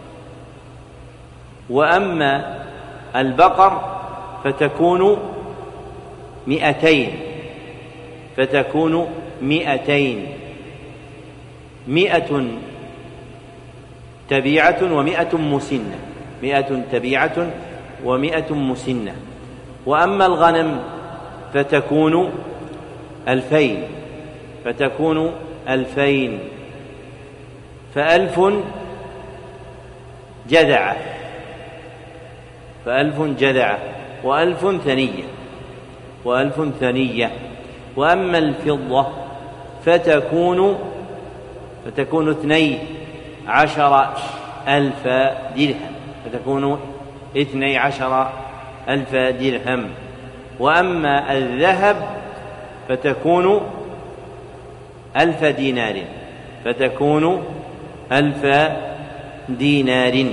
وأما البقر فتكون 200، 100 تبيعة و100 مسنة، 100 تبيعة و100 مسنة. وأما الغنم فتكون 2000، ف1000 جذعة، و1000 ثنية. وأما الفضة فتكون 12,000 درهم. وأما الذهب فتكون 1000 دينار.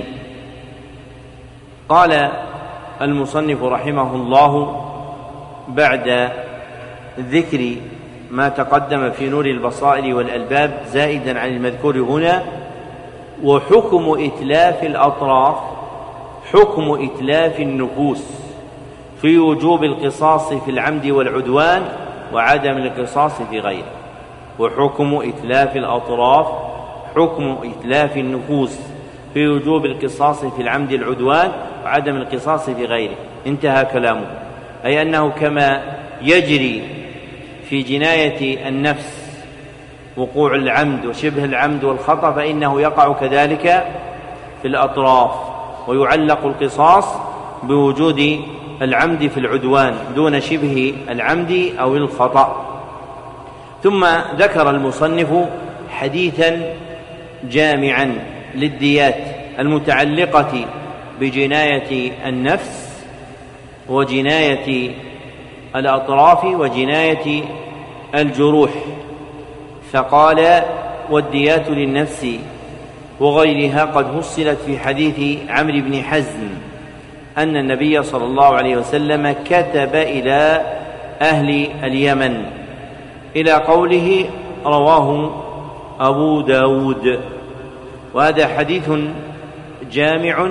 قال المصنف رحمه الله بعد ذكر ما تقدم في نور البصائر والألباب زائدا عن المذكور هنا: وحكم إتلاف الأطراف حكم إتلاف النفوس في وجوب القصاص في العمد والعدوان وعدم القصاص في غيره. وحكم إتلاف الأطراف حكم إتلاف النفوس في وجوب القصاص في العمد العدوان وعدم القصاص في غيره. انتهى كلامه، أي أنه كما يجري في جناية النفس وقوع العمد وشبه العمد والخطأ، فإنه يقع كذلك في الأطراف، ويعلق القصاص بوجود العمد في العدوان دون شبه العمد أو الخطأ. ثم ذكر المصنف حديثا جامعا للديات المتعلقة بجناية النفس وجناية الأطراف وجناية الجروح، فقال: والديات للنفس وغيرها قد فصلت في حديث عمرو بن حزم أن النبي صلى الله عليه وسلم كتب إلى أهل اليمن إلى قوله رواه أبو داود. وهذا حديث جامع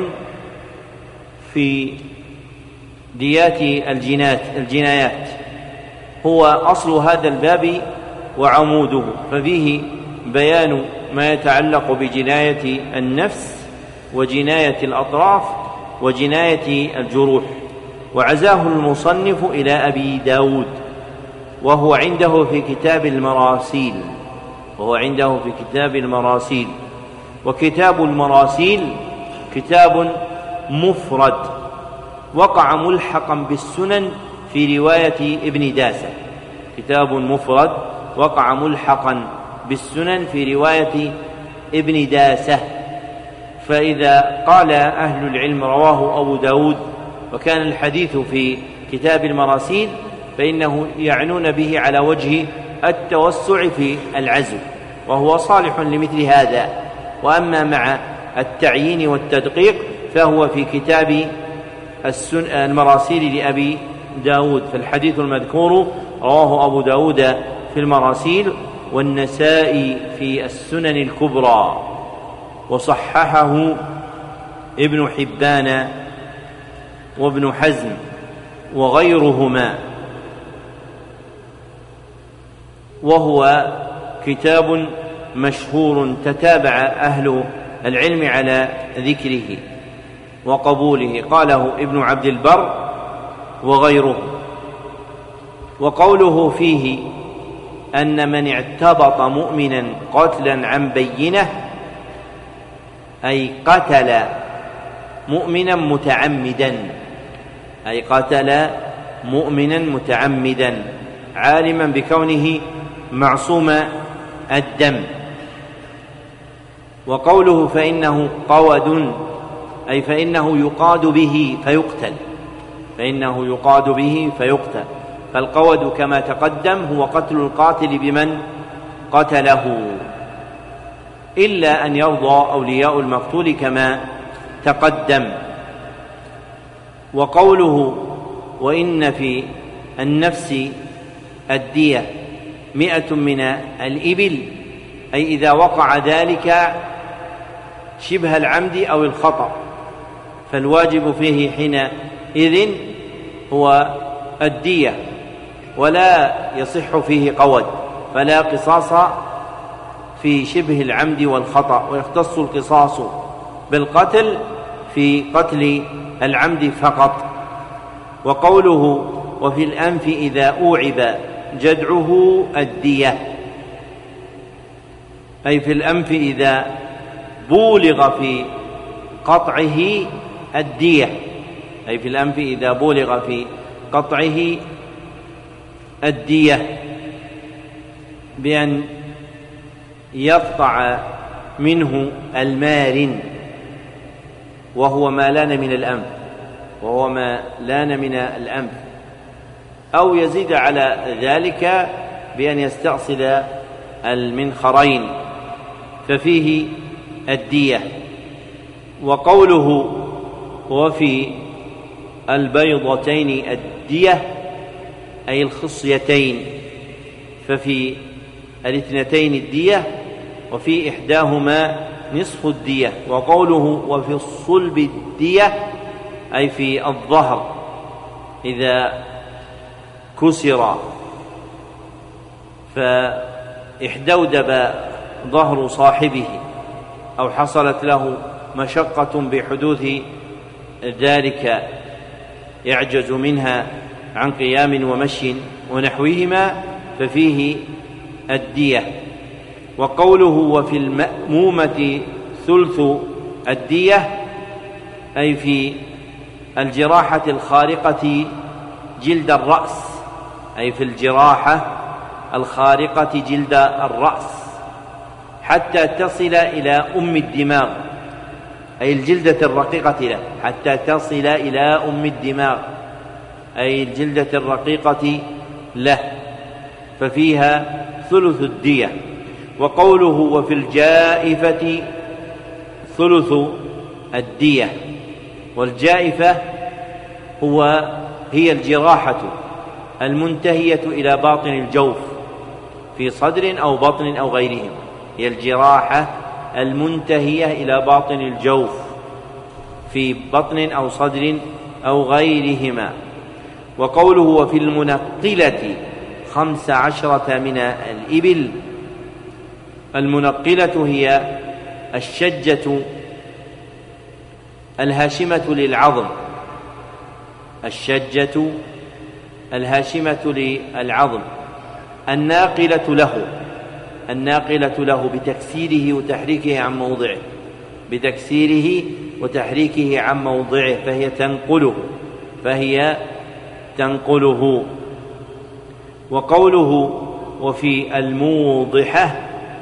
في ديات الجنايات، هو أصل هذا الباب وعموده، ففيه بيان ما يتعلق بجناية النفس وجناية الأطراف وجناية الجروح. وعزاه المصنف إلى أبي داود، وهو عنده في كتاب المراسيل. وكتاب المراسيل كتاب مفرد وقع ملحقا بالسنن في رواية ابن داسة، كتاب مفرد وقع ملحقا بالسنن في رواية ابن داسة. فإذا قال أهل العلم رواه أبو داود وكان الحديث في كتاب المراسيل فإنه يعنون به على وجه التوسع في العزو، وهو صالح لمثل هذا. وأما مع التعيين والتدقيق فهو في كتاب المراسيل لأبي داود. فالحديث المذكور رواه أبو داود في المراسيل والنسائي في السنن الكبرى، وصححه ابن حبان وابن حزم وغيرهما، وهو كتاب مشهور تتابع أهل العلم على ذكره وقبوله، قاله ابن عبد البر وغيره. وقوله فيه أن من اعتبط مؤمنا قتلا عن بينة أي قتل مؤمنا متعمدا عالما بكونه معصوم الدم. وقوله فإنه قود أي فإنه يقاد به فيقتل، فالقود كما تقدم هو قتل القاتل بمن قتله، إلا أن يرضى أولياء المقتول كما تقدم. وقوله وإن في النفس الدية 100 من الإبل أي إذا وقع ذلك شبه العمد أو الخطأ، فالواجب فيه حينئذ هو الدية، ولا يصح فيه قود، فلا قصاص في شبه العمد والخطأ، ويختص القصاص بالقتل في قتل العمد فقط. وقوله وفي الأنف إذا أوعب جدعه الدية، أي في الأنف إذا بولغ في قطعه الدية، أي في الأنف إذا بولغ في قطعه الدية بأن يقطع منه المارن، وهو ما لان من الأنف، أو يزيد على ذلك بأن يستأصل المنخرين ففيه الدية. وقوله وفي البيضتين الدية أي الخصيتين، ففي الاثنتين الدية وفي إحداهما نصف الدية. وقوله وفي الصلب الدية أي في الظهر إذا كسر فاحدودب ظهر صاحبه أو حصلت له مشقة بحدوث ذلك يعجز منها عن قيام ومشي ونحوهما ففيه الدية. وقوله وفي المأمومة ثلث الدية أي في الجراحة الخارقة جلد الرأس، أي في الجراحة الخارقة جلد الرأس حتى تصل إلى أم الدماغ، أي الجلدة الرقيقة له، حتى تصل إلى أم الدماغ أي الجلدة الرقيقة له، ففيها ثلث الدية. وقوله وفي الجائفة ثلث الدية، والجائفة هي الجراحة المنتهية إلى باطن الجوف في صدر أو بطن أو غيرهما، هي الجراحة المنتهية إلى باطن الجوف في بطن أو صدر أو غيرهما. وقوله وفي المنقلة 15 من الإبل، المنقلة هي الشجة الهاشمة للعظم، الشجة الهاشمة للعظم الناقلة له بتكسيره وتحريكه عن موضعه فهي تنقله. وقوله وفي الموضحة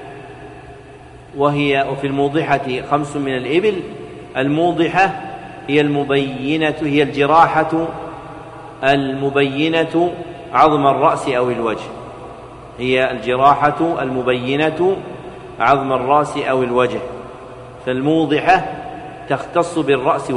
وفي الموضحة 5 من الإبل، الموضحة هي الجراحة المبينة عظم الرأس أو الوجه، فالموضحة تختص بالرأس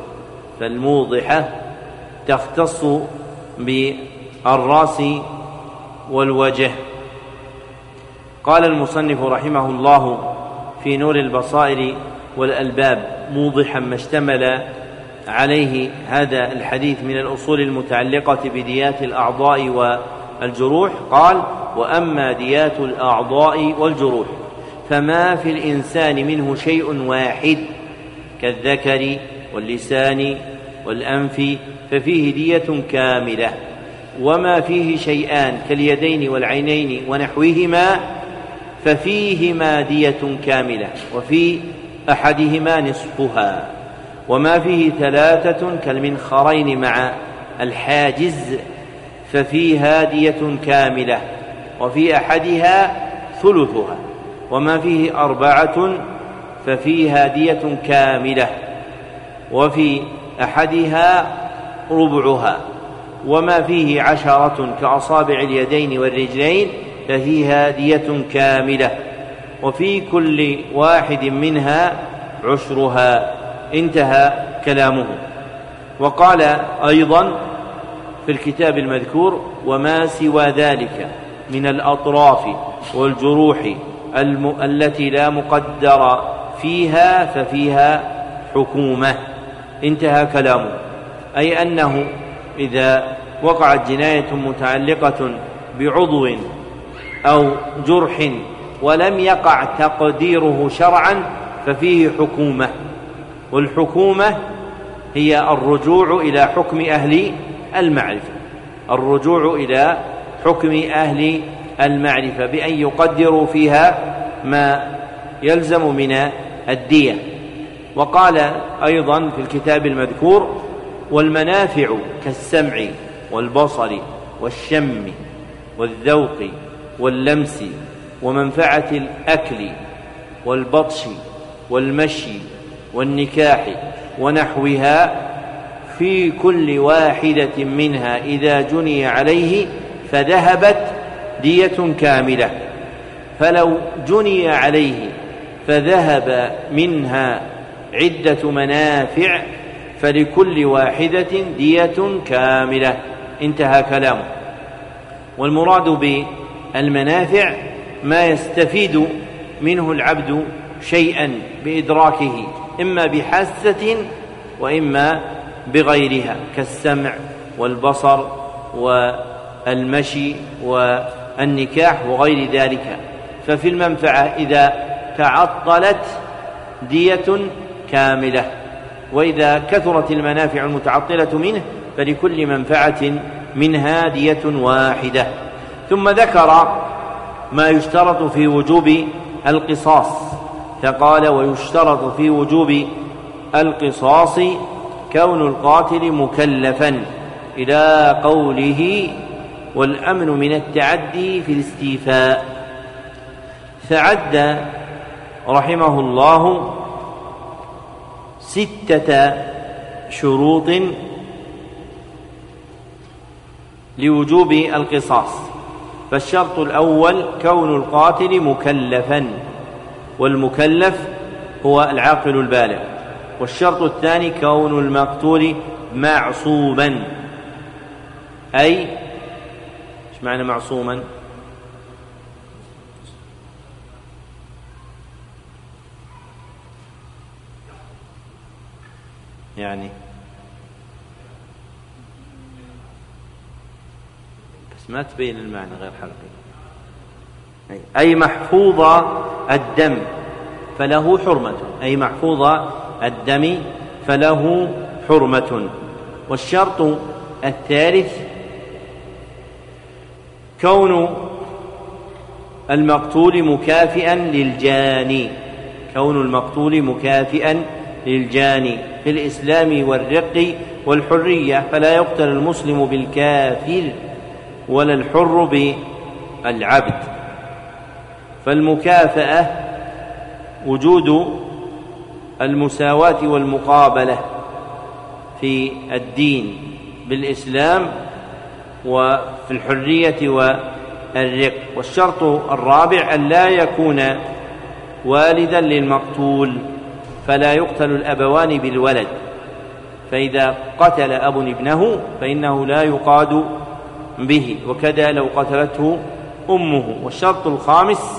والوجه. قال المصنف رحمه الله في نور البصائر والألباب موضحا ما اشتمل عليه هذا الحديث من الأصول المتعلقة بديات الأعضاء والجروح، قال وأما ديات الأعضاء والجروح فما في الإنسان منه شيء واحد كالذكر واللسان والأنف ففيه دية كاملة، وما فيه شيئان كاليدين والعينين ونحوهما ففيهما دية كاملة وفي أحدهما نصفها، وما فيه 3 كالمنخرين مع الحاجز ففيها دية كاملة وفي أحدها ثلثها، وما فيه 4 ففيها دية كاملة وفي أحدها ربعها، وما فيه 10 كأصابع اليدين والرجلين ففيها دية كاملة وفي كل واحد منها عشرها. انتهى كلامه. وقال أيضا في الكتاب المذكور وما سوى ذلك من الأطراف والجروح التي لا مقدر فيها ففيها حكومة. انتهى كلامه، أي أنه إذا وقعت جناية متعلقة بعضو أو جرح ولم يقع تقديره شرعا ففيه حكومة، والحكومة هي الرجوع إلى حكم أهل المعرفة، الرجوع إلى حكم أهل المعرفة بأن يقدروا فيها ما يلزم من الدية. وقال أيضا في الكتاب المذكور: والمنافع كالسمع والبصر والشم والذوق واللمس ومنفعة الأكل والبطش والمشي والنكاح ونحوها، في كل واحدة منها إذا جني عليه فذهبت دية كاملة. فلو جني عليه فذهب منها عدة منافع فلكل واحدة دية كاملة. انتهى كلامه. والمراد بالمنافع ما يستفيد منه العبد شيئا بإدراكه، إما بحاسة وإما بغيرها، كالسمع والبصر والمشي والنكاح وغير ذلك. ففي المنفعة إذا تعطلت دية كاملة، وإذا كثرت المنافع المتعطلة منه فلكل منفعة منها دية واحدة. ثم ذكر ما يشترط في وجوب القصاص، فقال: ويشترط في وجوب القصاص كون القاتل مكلفا، إلى قوله: والأمن من التعدي في الاستيفاء. فعد رحمه الله 6 شروط لوجوب القصاص. فالشرط الأول كون القاتل مكلفا، والمكلف هو العاقل البالغ. والشرط الثاني كون المقتول معصوما، أي ايش معنى معصوما؟ يعني بس ما تبين المعنى غير حرفي. أي محفوظ الدم فله حرمة، أي محفوظ الدم فله حرمة. والشرط الثالث كون المقتول مكافئا للجاني، كون المقتول مكافئا للجاني في الإسلام والرق والحرية، فلا يقتل المسلم بالكافر ولا الحر بالعبد. فالمكافأة وجود المساواة والمقابلة في الدين بالإسلام وفي الحرية والرق. والشرط الرابع أن لا يكون والدا للمقتول، فلا يقتل الأبوان بالولد، فإذا قتل أب ابنه فإنه لا يقاد به، وكذا لو قتلته أمه. والشرط الخامس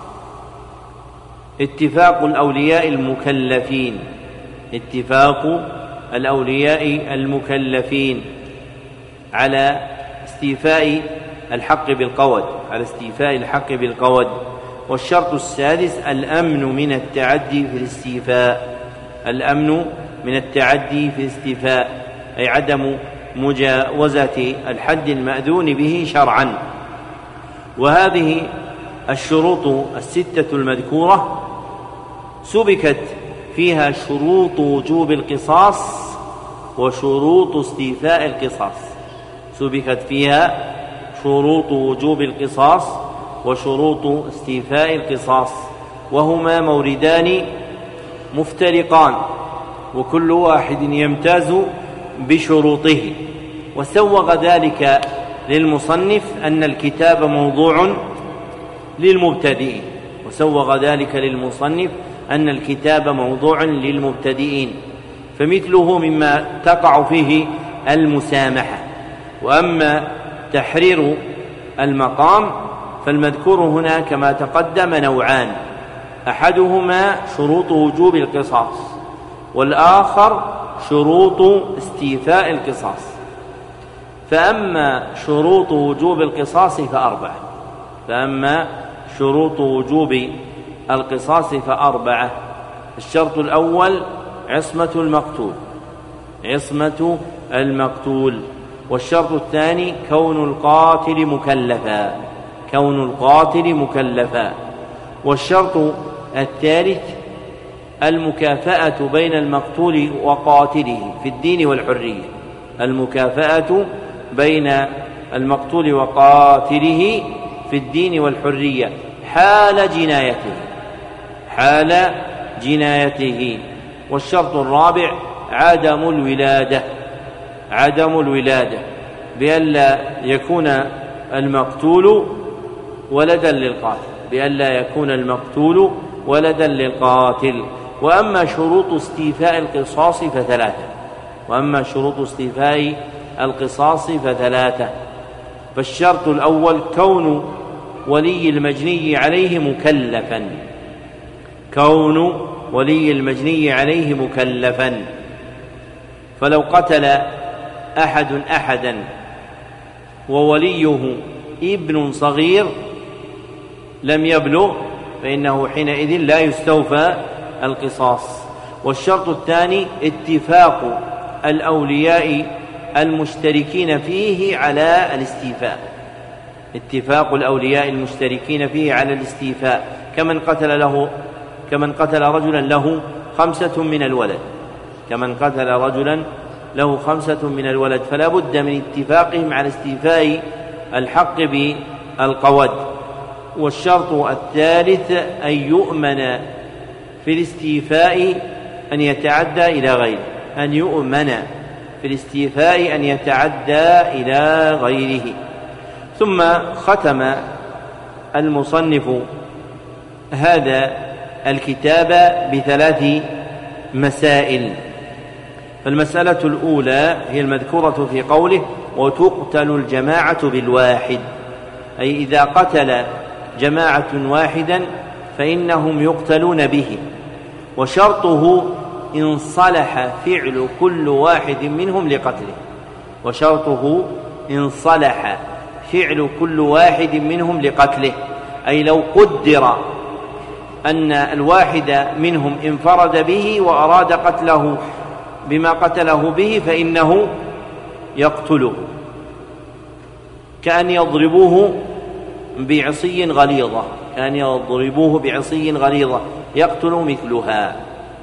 اتفاق الأولياء المكلفين، اتفاق الأولياء المكلفين على استيفاء الحق بالقود، على استيفاء الحق بالقود. والشرط السادس الأمن من التعدي في الاستيفاء، الأمن من التعدي في الاستيفاء، أي عدم مجاوزة الحد المأذون به شرعا. وهذه الشروط 6 المذكورة سبكت فيها شروط وجوب القصاص وشروط استيفاء القصاص، سبكت فيها شروط وجوب القصاص وشروط استيفاء القصاص، وهما موردان مفترقان وكل واحد يمتاز بشروطه. وسوغ ذلك للمصنف أن الكتاب موضوع للمبتدئين، وسوغ ذلك للمصنف أن الكتاب موضوع للمبتدئين، فمثله مما تقع فيه المسامحة. وأما تحرير المقام فالمذكور هنا كما تقدم نوعان: أحدهما شروط وجوب القصاص، والآخر شروط استيفاء القصاص. فأما شروط وجوب القصاص فأربعة، فأما شروط وجوب القصاص فأربعة. الشرط الأول عصمة المقتول. والشرط الثاني كون القاتل مكلفا. والشرط الثالث المكافأة بين المقتول وقاتله في الدين والحرية، المكافأة بين المقتول وقاتله في الدين والحرية حال جنايته. والشرط الرابع عدم الولادة بألا يكون المقتول ولدا للقاتل. وأما شروط استيفاء القصاص فثلاثة. فالشرط الأول كون ولي المجني عليه مكلفا، فلو قتل أحدا ووليه ابن صغير لم يبلغ فإنه حينئذ لا يستوفى القصاص. والشرط الثاني اتفاق الأولياء المشتركين فيه على الاستيفاء، كمن قتل رجلا له 5 من الولد، فلا بد من اتفاقهم على استيفاء الحق بالقود. والشرط الثالث أن يؤمن في الاستيفاء أن يتعدى إلى غيره. ثم ختم المصنف هذا الكتاب ب3 مسائل. فالمسألة الأولى هي المذكورة في قوله وتقتل الجماعة بالواحد، أي إذا قتل جماعة واحدا فإنهم يقتلون به. وشرطه إن صلح فعل كل واحد منهم لقتله، أي لو قدر أن الواحد منهم انفرد به وأراد قتله بما قتله به فإنه يقتله، كأن يضربوه بعصي غليظة يقتل مثلها.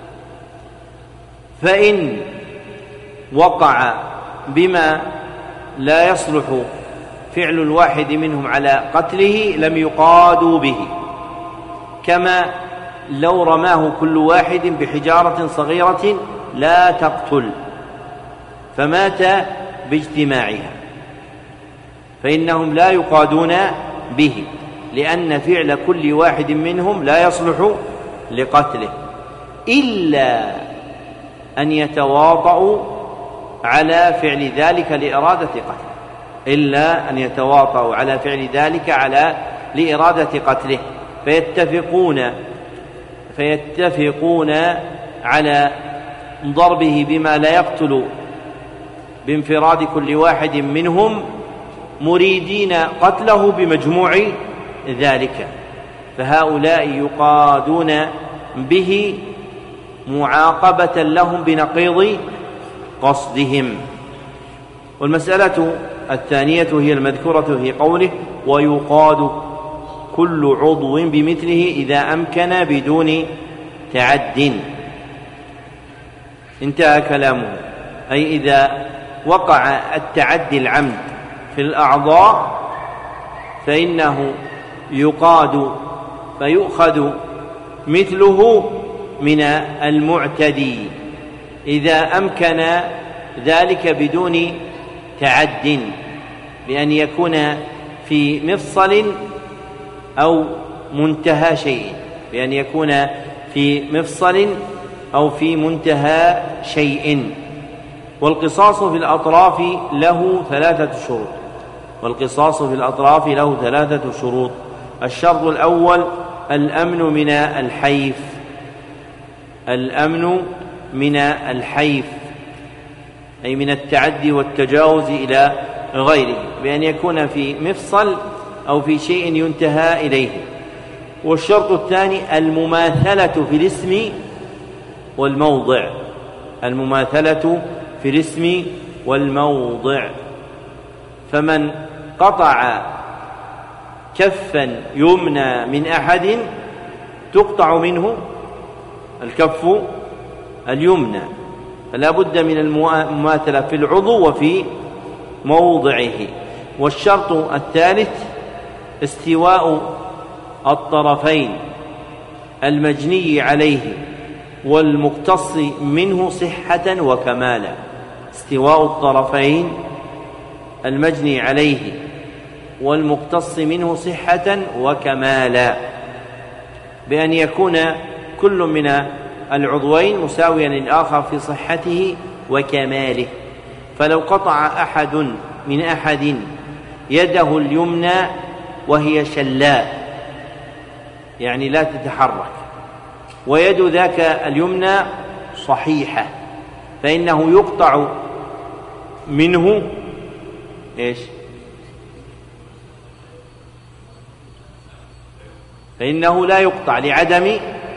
فإن وقع بما لا يصلح فعل الواحد منهم على قتله لم يقادوا به، كما لو رماه كل واحد بحجارة صغيرة لا تقتل فمات باجتماعها، فإنهم لا يقادون به، لأن فعل كل واحد منهم لا يصلح لقتله، إلا أن يتواطؤوا على فعل ذلك لإرادة قتله، فيتفقون على ضربه بما لا يقتل بانفراد كل واحد منهم، مريدين قتله بمجموع ذلك، فهؤلاء يقادون به معاقبة لهم بنقيض قصدهم. والمسألة الثانية هي المذكورة في قوله ويقاد كل عضو بمثله إذا أمكن بدون تعد. انتهى كلامه، أي إذا وقع التعدي العمد في الأعضاء فإنه يقاد فيؤخذ مثله من المعتدي إذا أمكن ذلك بدون تعد، بأن يكون في مفصل أو منتهى شيء. والقصاص في الأطراف له 3 شروط. الشرط الأول الأمن من الحيف، أي من التعدي والتجاوز إلى غيره، بأن يكون في مفصل أو في شيء ينتهى إليه. والشرط الثاني المماثلة في الاسم والموضع، المماثلة في الاسم والموضع. فمن قطع كفا يمنى من أحد تقطع منه الكف اليمنى، فلا بد من المماثلة في العضو وفي موضعه. والشرط الثالث استواء الطرفين المجني عليه والمقتص منه صحة وكمالا. استواء الطرفين المجني عليه والمقتص منه صحة وكمالا، بأن يكون كل من العضوين مساويا للآخر في صحته وكماله. فلو قطع أحد من أحد يده اليمنى وهي شلاء، يعني لا تتحرك، ويد ذاك اليمنى صحيحة، فإنه يقطع منه إيش؟ فإنه لا يقطع لعدم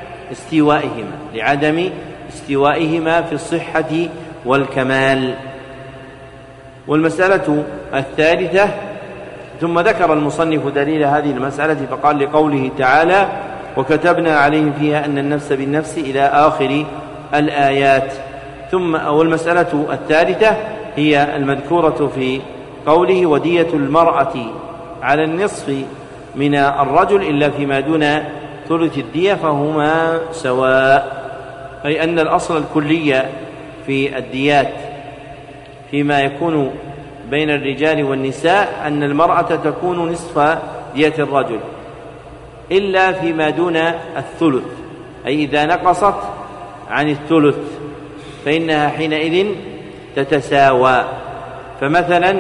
استوائهما في الصحة والكمال. والمسألة الثالثة، ثم ذكر المصنف دليل هذه المسألة فقال لقوله تعالى وكتبنا عليهم فيها أن النفس بالنفس إلى آخر الآيات. والمسألة الثالثة هي المذكورة في قوله ودية المرأة على النصف من الرجل إلا فيما دون ثلث الدية فهما سواء، أي أن الأصل الكلي في الديات فيما يكون بين الرجال والنساء أن المرأة تكون نصف دية الرجل إلا فيما دون الثلث، أي إذا نقصت عن الثلث فإنها حينئذ تتساوى. فمثلا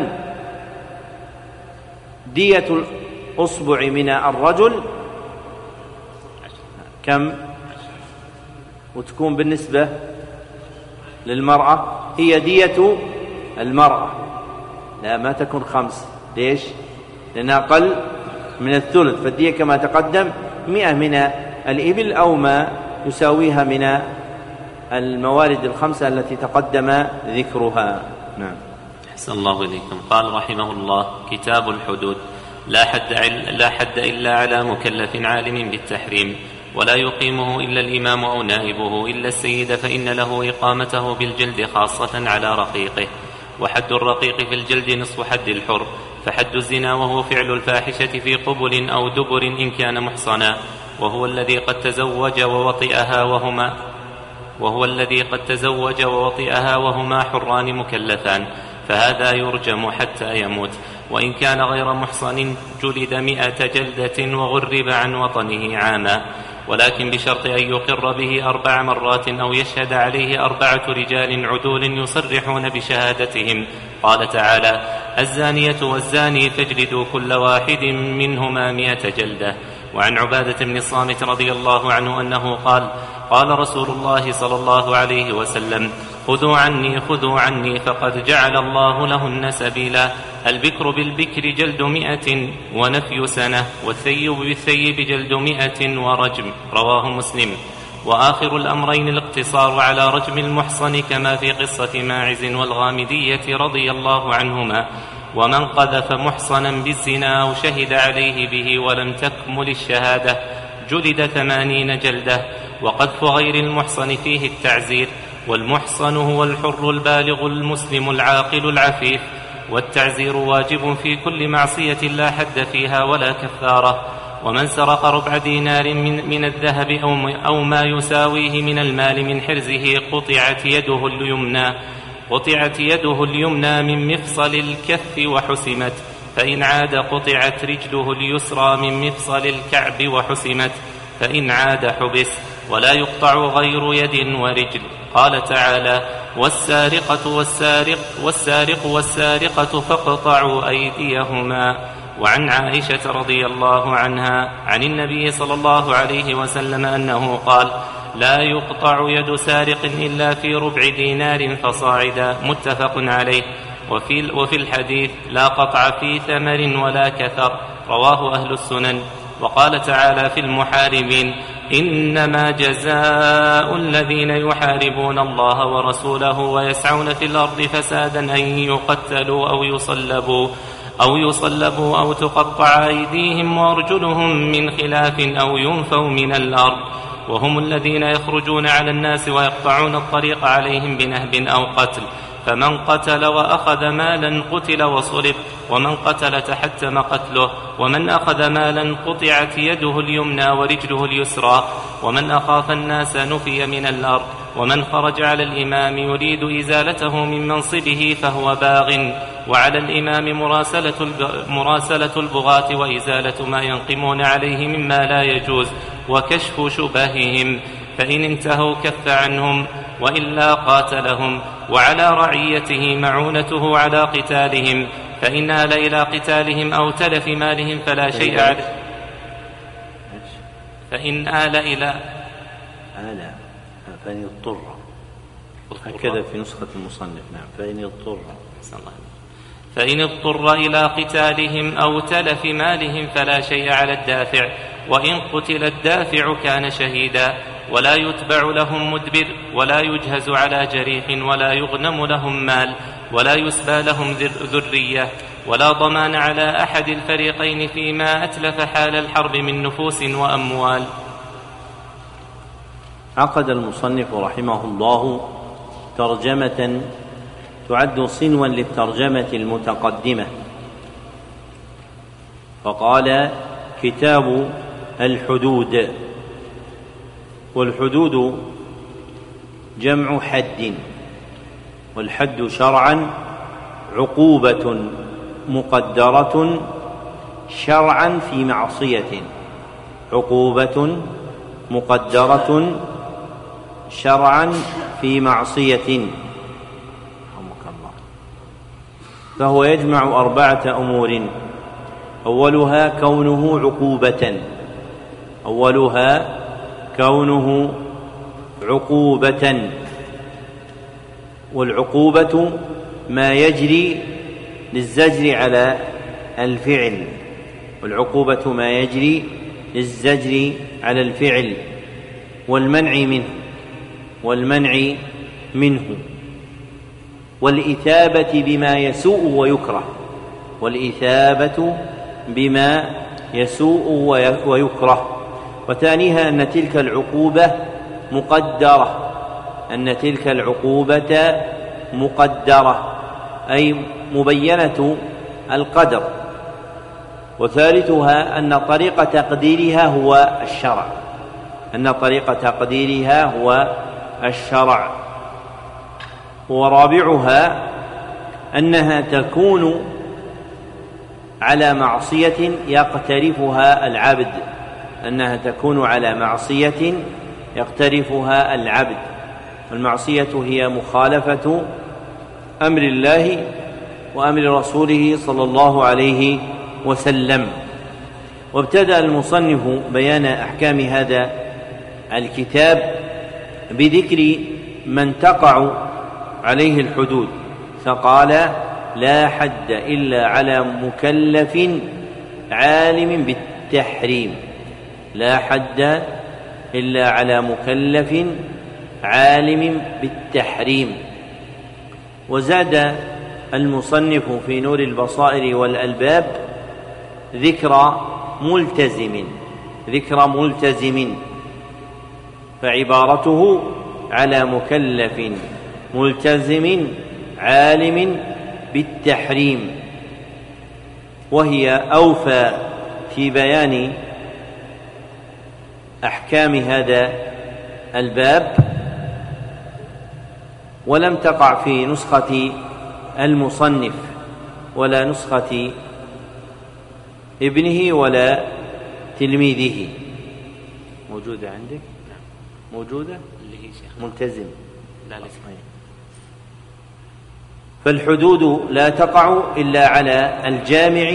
دية الأصبع من الرجل كم؟ وتكون بالنسبة للمرأة هي دية المرأة، لا ما تكون 5. ليش؟ لأنها أقل من الثلث، فالدية كما تقدم 100 من الإبل أو ما يساويها من الموارد 5 التي تقدم ذكرها. نعم. أحسن الله إليكم. قال رحمه الله: كتاب الحدود. لا حد إلا على مكلف عالم بالتحريم، ولا يقيمه إلا الإمام أو نائبه إلا السيد، فإن له إقامته بالجلد خاصة على رقيقه. وحد الرقيق في الجلد نصف حد الحر. فحد الزنا وهو فعل الفاحشة في قبل أو دبر إن كان محصنا، وهو الذي قد تزوج ووطئها وهما حران مكلفان، فهذا يرجم حتى يموت. وإن كان غير محصن جلد 100 جلدة وغرب عن وطنه عاما، ولكن بشرط أن يقر به 4 مرات أو يشهد عليه 4 رجال عدول يصرحون بشهادتهم. قال تعالى: الزانية والزاني فاجلدوا كل واحد منهما 100 جلدة. وعن عبادة بن الصامت رضي الله عنه أنه قال: قال رسول الله صلى الله عليه وسلم: خذوا عني فقد جعل الله لهن سبيلا. البكر بالبكر جلد 100 ونفي سنة، والثيب بالثيب جلد 100 ورجم. رواه مسلم. وآخر الأمرين الاقتصار على رجم المحصن، كما في قصة ماعز والغامدية رضي الله عنهما. ومن قذف محصنا بالزنا أو شهد عليه به ولم تكمل الشهادة جلد 80 جلدة. وقذف غير المحصن فيه التعزير. والمحصن هو الحر البالغ المسلم العاقل العفيف. والتعزير واجب في كل معصية لا حد فيها ولا كفارة. ومن سرق ربع دينار من الذهب أو ما يساويه من المال من حرزه قطعت يده اليمنى من مفصل الكف وحسمت، فإن عاد قطعت رجله اليسرى من مفصل الكعب وحسمت، فإن عاد حبس. ولا يقطع غير يد ورجل. قال تعالى: والسارق والسارقة فاقطعوا أيديهما. وعن عائشة رضي الله عنها عن النبي صلى الله عليه وسلم أنه قال: لا يقطع يد سارق إلا في ربع دينار فصاعدا. متفق عليه. وفي الحديث: لا قطع في ثمر ولا كثر. رواه أهل السنن. وقال تعالى في المحاربين: إنما جزاء الذين يحاربون الله ورسوله ويسعون في الأرض فسادا أن يقتلوا أو يصلبوا أو تقطع أيديهم وأرجلهم من خلاف أو ينفوا من الأرض، وهم الذين يخرجون على الناس ويقطعون الطريق عليهم بنهب أو قتل. فمن قتل وأخذ مالا قتل وصلب، ومن قتل تحتم قتله، ومن أخذ مالا قطعت يده اليمنى ورجله اليسرى، ومن أخاف الناس نفي من الأرض، ومن خرج على الإمام يريد إزالته من منصبه فهو باغ، وعلى الإمام مراسلة البغاة وإزالة ما ينقمون عليه مما لا يجوز وكشف شبههم، فإن انتهوا كف عنهم وإلا قاتلهم، وعلى رعيته معونته على قتالهم، فإن آل إلى قتالهم أو تلف مالهم فلا شيء عليه. فإن اضطر، هكذا في نسخة المصنف. نعم، فإن اضطر إلى قتالهم أو تلف مالهم فلا شيء على الدافع، وإن قتل الدافع كان شهيدا، ولا يتبع لهم مدبر، ولا يجهز على جريح، ولا يغنم لهم مال، ولا يسبى لهم ذرية، ولا ضمان على أحد الفريقين فيما أتلف حال الحرب من نفوس وأموال. عقد المصنف رحمه الله ترجمة تعد صنوا للترجمة المتقدمة، فقال: كتاب الحدود. والحدود جمع حد، والحد شرعا عقوبة مقدرة شرعا في معصية، عقوبة مقدرة شرعا في معصية. فهو يجمع 4 أمور: أولها كونه عقوبة، والعقوبة ما يجري للزجر على الفعل، والمنع منه، والإثابة بما يسوء ويكره. وثانيها أن تلك العقوبة مقدرة، أي مبينة القدر. وثالثها أن طريق تقديرها هو الشرع. ورابعها أنها تكون على معصية يقترفها العبد، والمعصية هي مخالفة أمر الله وأمر رسوله صلى الله عليه وسلم. وابتدأ المصنف بيان أحكام هذا الكتاب بذكر من تقع عليه الحدود، فقال: لا حد إلا على مكلف عالم بالتحريم. لا حد إلا على مكلف عالم بالتحريم. وزاد المصنف في نور البصائر والألباب ذكر ملتزم، فعبارته على مكلف ملتزم عالم بالتحريم، وهي أوفى في بيان أحكام هذا الباب، ولم تقع في نسخة المصنف ولا نسخة ابنه ولا تلميذه. موجودة عندك؟ موجودة؟ ملتزم. لا ليس. فالحدود لا تقع إلا على الجامع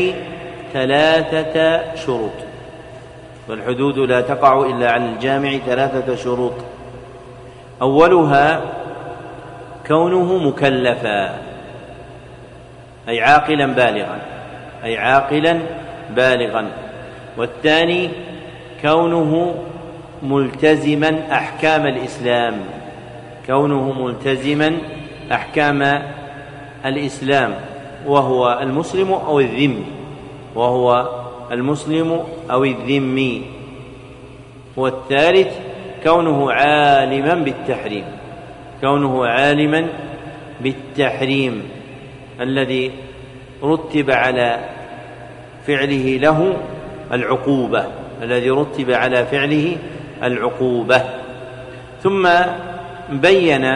3 شروط. أولها كونه مكلفا، أي عاقلا بالغا. والثاني كونه ملتزما أحكام الإسلام، كونه ملتزما أحكام الإسلام، وهو المسلم أو الذمي، وهو المسلم أو الذمي. والثالث كونه عالما بالتحريم، كونه عالما بالتحريم الذي رتب على فعله له العقوبة، الذي رتب على فعله العقوبة. ثم بين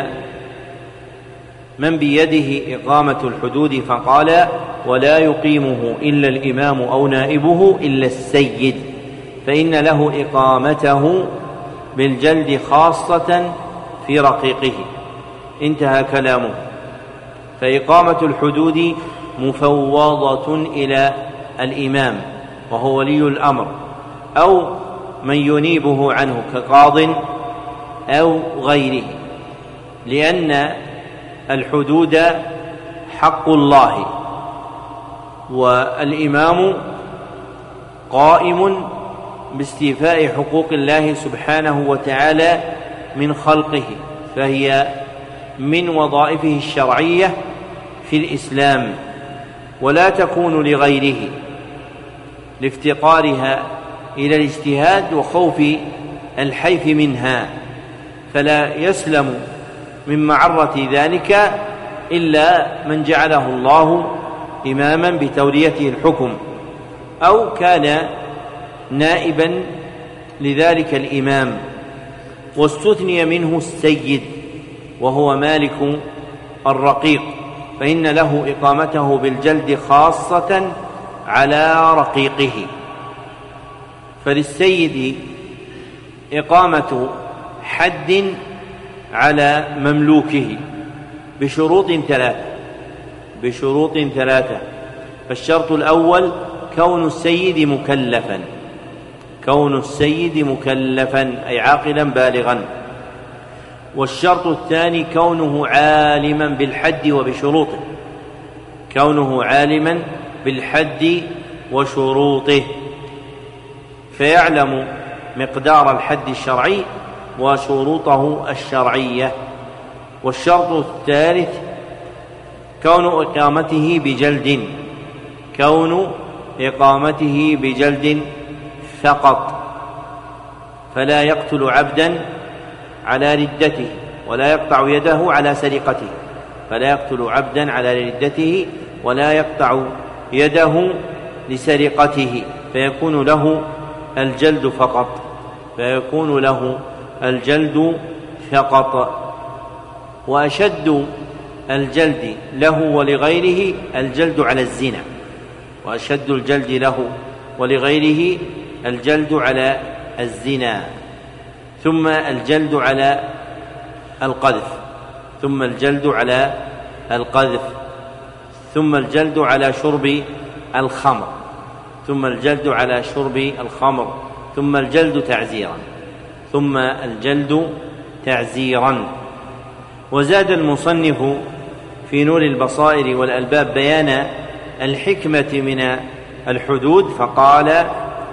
من بيده إقامة الحدود فقال: ولا يقيمه إلا الإمام أو نائبه إلا السيد، فإن له إقامته بالجلد خاصة في رقيقه. انتهى كلامه. فإقامة الحدود مفوضة إلى الإمام وهو ولي الأمر، أو من ينيبه عنه كقاض أو غيره، لأن الحدود حق الله، والإمام قائم باستيفاء حقوق الله سبحانه وتعالى من خلقه، فهي من وظائفه الشرعية في الإسلام، ولا تكون لغيره لافتقارها إلى الاجتهاد وخوف الحيف منها، فلا يسلم من معرة ذلك إلا من جعله الله إماما بتوليته الحكم، أو كان نائبا لذلك الإمام. واستثني منه السيد وهو مالك الرقيق، فإن له إقامته بالجلد خاصة على رقيقه. فللسيد إقامة حد على مملوكه بشروط ثلاثة. فالشرط الأول كون السيد مكلفا أي عاقلا بالغا. والشرط الثاني كونه عالما بالحد وشروطه، فيعلم مقدار الحد الشرعي وشروطه الشرعية. والشرط الثالث كون إقامته بجلد فقط، فلا يقتل عبدا على ردته ولا يقطع يده على سرقته، ولا يقطع يده لسرقته، فيكون له الجلد فقط. وأشد الجلد له ولغيره الجلد على الزنا، ثم الجلد على القذف، ثم الجلد على شرب الخمر، ثم الجلد تعزيرا. وزاد المصنف في نور البصائر والألباب بيان الحكمة من الحدود فقال: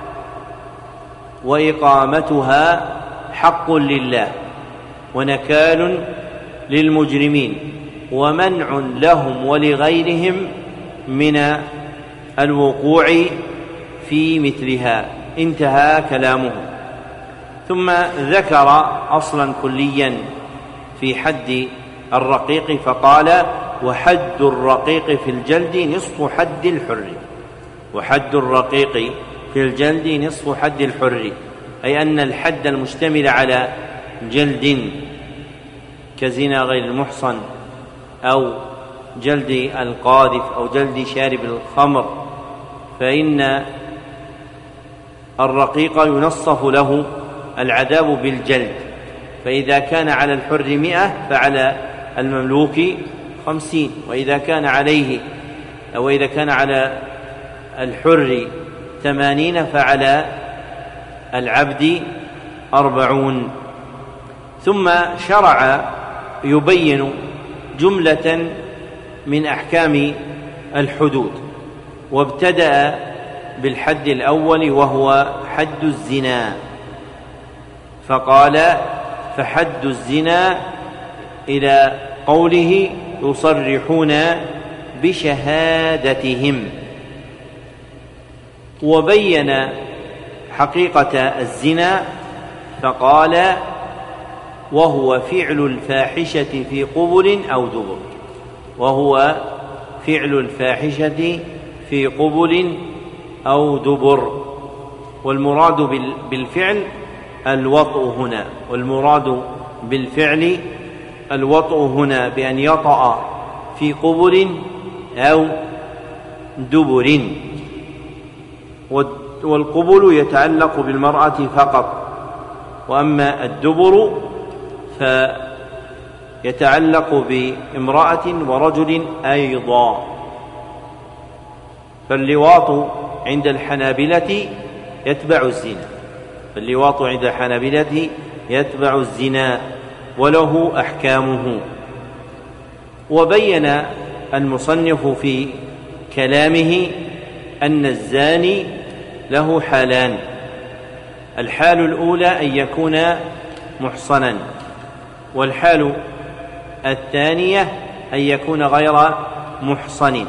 وإقامتها حق لله ونكال للمجرمين ومنع لهم ولغيرهم من الوقوع في مثلها. انتهى كلامه. ثم ذكر أصلا كليا في حد الرقيق فقال: وحد الرقيق في الجلد نصف حد الحر، أي أن الحد المشتمل على جلد كزنا غير المحصن أو جلد القاذف أو جلد شارب الخمر، فإن الرقيق ينصف له العذاب بالجلد، فإذا كان على الحر 100 فعلى المملوك 50، وإذا كان على الحر 80 فعلى العبد 40. ثم شرع يبين جملة من أحكام الحدود، وابتدأ بالحد الأول وهو حد الزنا، فقال: فحد الزنا إلى قوله: يصرحون بشهادتهم. وبين حقيقة الزنا فقال: وهو فعل الفاحشة في قبل أو دبر. وهو فعل الفاحشة في قبل أو دبر. والمراد بالفعل الوطء هنا، والمراد بالفعل الوطء هنا بأن يطأ في قبل أو دبر. والقبل يتعلق بالمرأة فقط، وأما الدبر فيتعلق بامرأة ورجل أيضا. فاللواط عند الحنابلة يتبع الزنا، فاللواط عند الحنابلة يتبع الزنا وله أحكامه. وبين المصنف في كلامه أن الزاني له حالان: الحال الأولى أن يكون محصنا، والحال الثانية أن يكون غير محصن.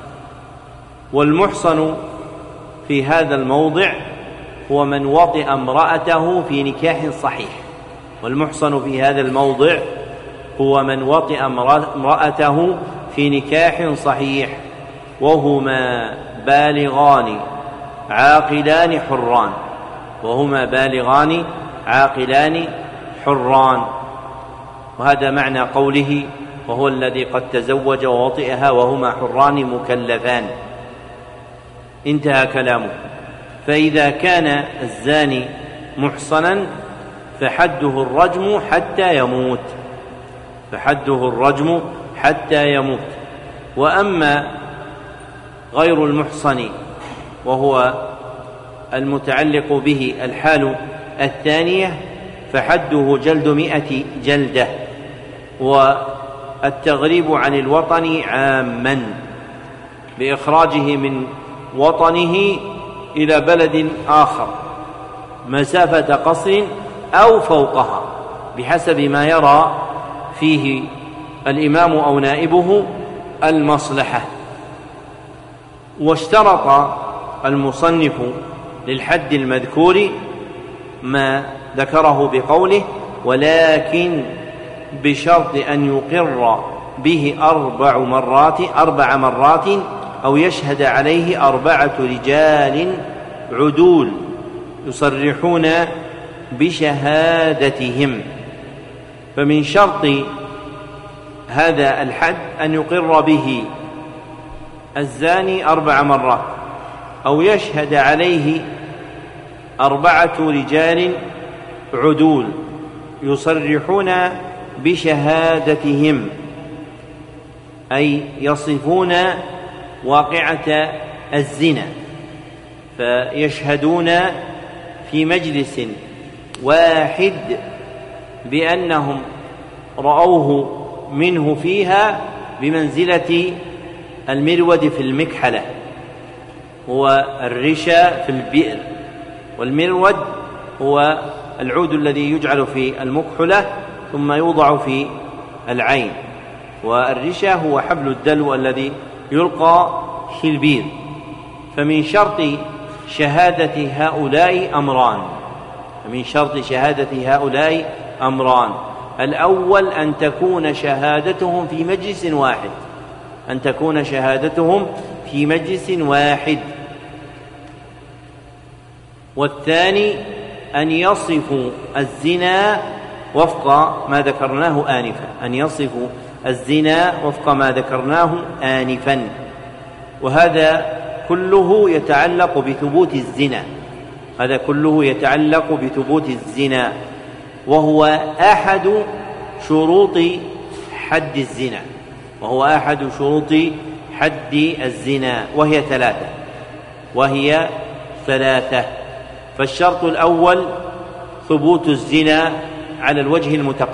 والمحصن في هذا الموضع هو من وطئ امرأته في نكاح صحيح. والمحصن في هذا الموضع هو من وطئ امرأته في نكاح صحيح، وهما بالغان عاقلان حران، وهما بالغان عاقلان حران. وهذا معنى قوله: وهو الذي قد تزوج ووطئها وهما حران مكلفان. انتهى كلامه. فإذا كان الزاني محصنا فحده الرجم حتى يموت، فحده الرجم حتى يموت. وأما غير المحصن وهو المتعلق به الحال الثانية فحده جلد 100 جلدة، والتغريب عن الوطن عاما بإخراجه من وطنه إلى بلد آخر مسافة قصر أو فوقها بحسب ما يرى فيه الإمام أو نائبه المصلحة. واشترط المصنف للحد المذكور ما ذكره بقوله: ولكن بشرط أن يقر به 4 مرات أو يشهد عليه 4 رجال عدول يصرحون بشهادتهم. فمن شرط هذا الحد أن يقر به الزاني 4 مرات أو يشهد عليه 4 رجال عدول يصرحون بشهادتهم، أي يصفون واقعة الزنا، فيشهدون في مجلس واحد بأنهم رأوه منه فيها بمنزلة المرود في المكحلة، هو الرشا في البئر، والمرود هو العود الذي يجعل في المكحلة ثم يوضع في العين، والرشا هو حبل الدلو الذي يلقى في البير. فمن شرط شهادة هؤلاء أمران: الأول أن تكون شهادتهم في مجلس واحد، والثاني أن يصفوا الزنا وفق ما ذكرناه آنفا، وهذا كله يتعلق بثبوت الزنا، وهو أحد شروط حد الزنا، وهي 3. فالشرط الأول ثبوت الزنا على الوجه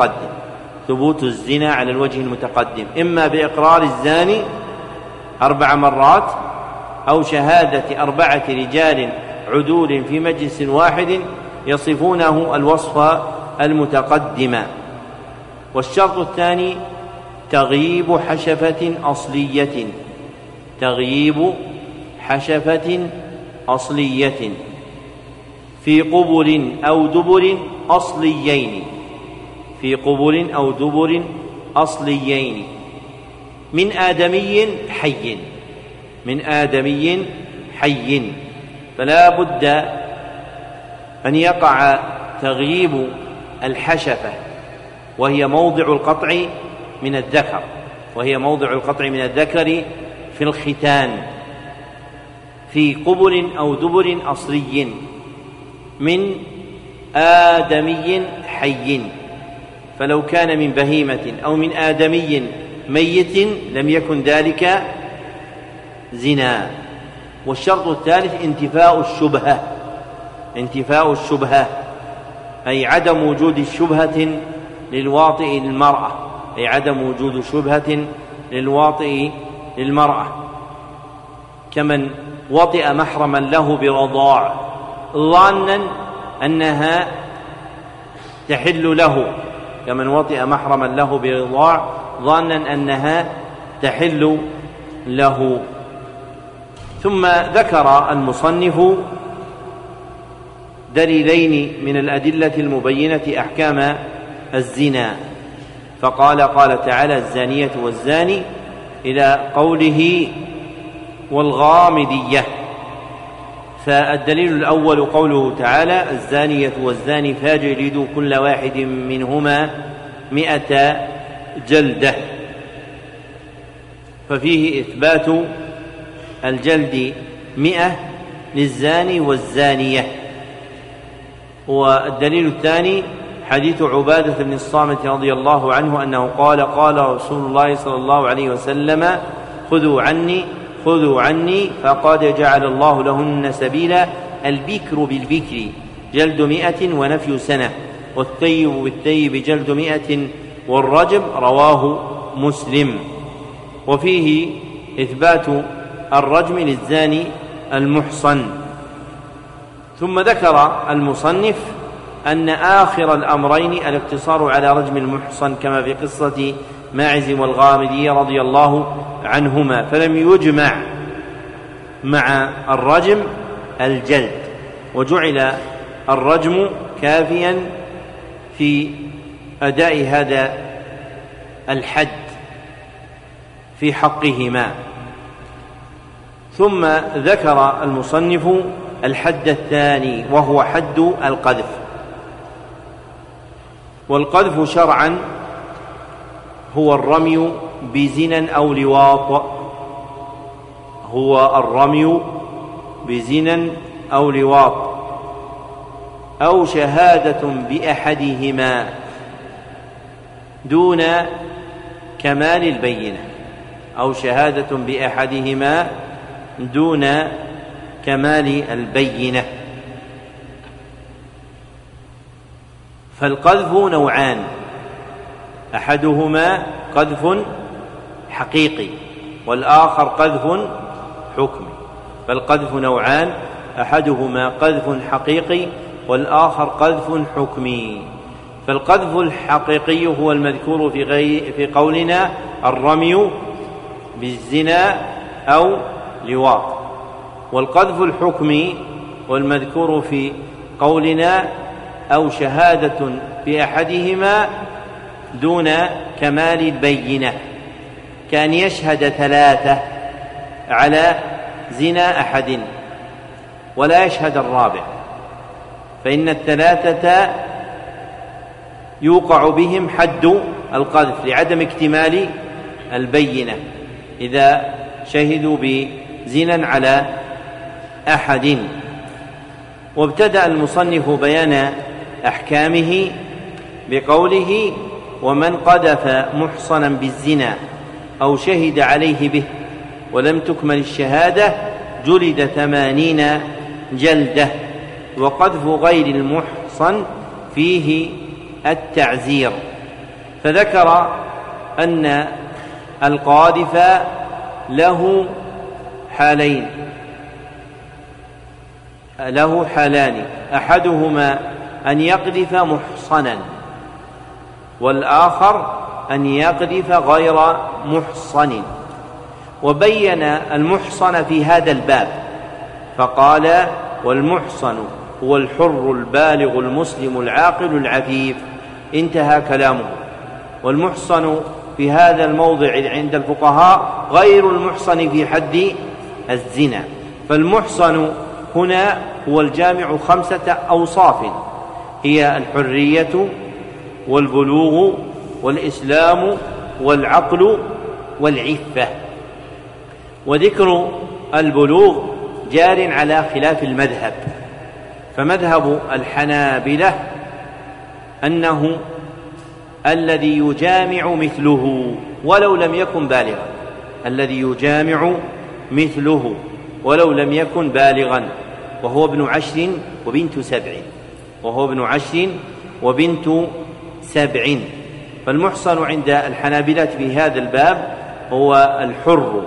المتقدم، إما بإقرار الزاني 4 مرات أو شهادة 4 رجال عدول في مجلس واحد يصفونه الوصف المتقدمة. والشرط الثاني تغييب حشفة أصلية، تغييب حشفة أصلية في قبل أو دبر أصليين، في قبل أو دبر أصليين من آدمي حي، من آدمي حي. فلا بد أن يقع تغييب الحشفة وهي موضع القطع من الذكر، وهي موضع القطع من الذكر في الختان، في قبل أو دبر أصلي من آدمي حي. فلو كان من بهيمة أو من آدمي ميت لم يكن ذلك زنا. والشرط الثالث انتفاء الشبهة، انتفاء الشبهة أي عدم وجود شبهة للواطئ للمرأة، أي عدم وجود شبهة للواطئ للمرأة، كمن وطئ محرما له برضاع ظانا أنها تحل له، كمن وطئ محرما له برضاع ظانا أنها تحل له. ثم ذكر المصنف دليلين من الأدلة المبينة أحكام الزنا، فقال تعالى الزانية والزاني إلى قوله والغامدية. فالدليل الأول قوله تعالى الزانية والزاني فاجلدوا كل واحد منهما 100 جلدة، ففيه إثبات الجلد 100 للزاني والزانية. والدليل الثاني حديث عبادة بن الصامت رضي الله عنه أنه قال رسول الله صلى الله عليه وسلم خذوا عني فقد جعل الله لهن سبيلا، البكر بالبكر جلد 100 ونفي سنة، والثيب بالثيب جلد 100 والرجم، رواه مسلم. وفيه إثبات الرجم للزاني المحصن. ثم ذكر المصنف أن آخر الأمرين الاقتصار على رجم المحصن كما في قصة ماعز والغامدية رضي الله عنهما، فلم يجمع مع الرجم الجلد، وجعل الرجم كافيا في أداء هذا الحد في حقهما. ثم ذكر المصنف الحد الثاني وهو حد القذف. والقذف شرعا هو الرمي بزنا أو لواط، هو الرمي بزنا أو لواط أو شهادة بأحدهما دون كمال البينة، أو شهادة بأحدهما دون كمال البينة. فالقذف نوعان، أحدهما قذف حقيقي والآخر قذف حكمي. فالقذف نوعان، أحدهما قذف حقيقي والآخر قذف حكمي. فالقذف الحقيقي هو المذكور في قولنا الرمي بالزنا أو لواط، والقذف الحكمي والمذكور في قولنا أو شهادة بأحدهما دون كمال البينة، كأن يشهد 3 على زنا أحد ولا يشهد الرابع، فإن 3 يوقع بهم حد القذف لعدم اكتمال البينة إذا شهدوا بزنا على أحد. وابتدأ المصنف بيان أحكامه بقوله ومن قذف محصنا بالزنا أو شهد عليه به ولم تكمل الشهادة جلد 80 جلدة. وقذف غير المحصن فيه التعزير. فذكر أن القاذف له حالان، أحدهما أن يقذف محصنا، والآخر أن يقذف غير محصن. وبين المحصن في هذا الباب فقال: والمحصن هو الحر البالغ المسلم العاقل العفيف، انتهى كلامه. والمحصن في هذا الموضع عند الفقهاء غير المحصن في حد الزنا. فالمحصن هنا هو الجامع 5 أوصاف، هي الحرية والبلوغ والإسلام والعقل والعفة. وذكر البلوغ جار على خلاف المذهب، فمذهب الحنابلة أنه الذي يجامع مثله ولو لم يكن بالغا، الذي يجامع مثله ولو لم يكن بالغا، وهو ابن 10 وبنت 7، وهو ابن 10 وبنت 7. فالمحصن عند الحنابلة في هذا الباب هو الحر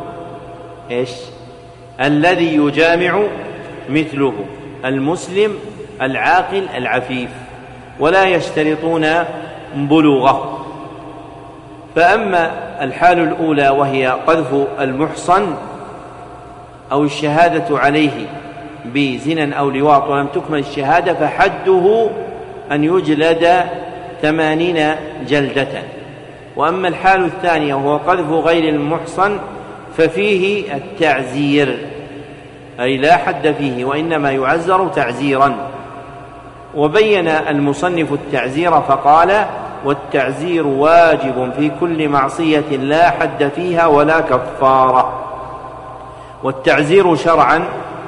الذي يجامع مثله، المسلم العاقل العفيف، ولا يشترطون بلوغه. فأما الحال الأولى وهي قذف المحصن أو الشهادة عليه بزنا أو لواط ولم تكمل الشهادة، فحده أن يجلد 80 جلدة. وأما الحال الثانية وهو قذف غير المحصن ففيه التعزير، أي لا حد فيه وإنما يعزر تعزيرا. وبين المصنف التعزير فقال: والتعزير واجب في كل معصية لا حد فيها ولا كفارة. والتعزير شرعا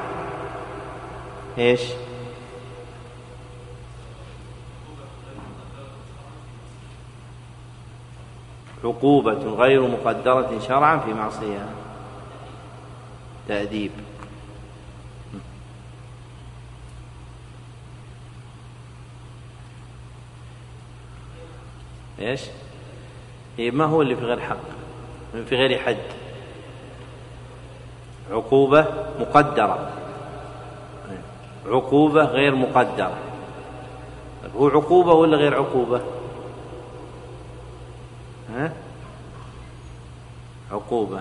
عقوبة غير مقدرة شرعا في معصية، تأديب. ما هو اللي في غير حق، في غير حد؟ عقوبة مقدرة، عقوبة غير مقدرة. هو عقوبة ولا غير عقوبة؟ عقوبة.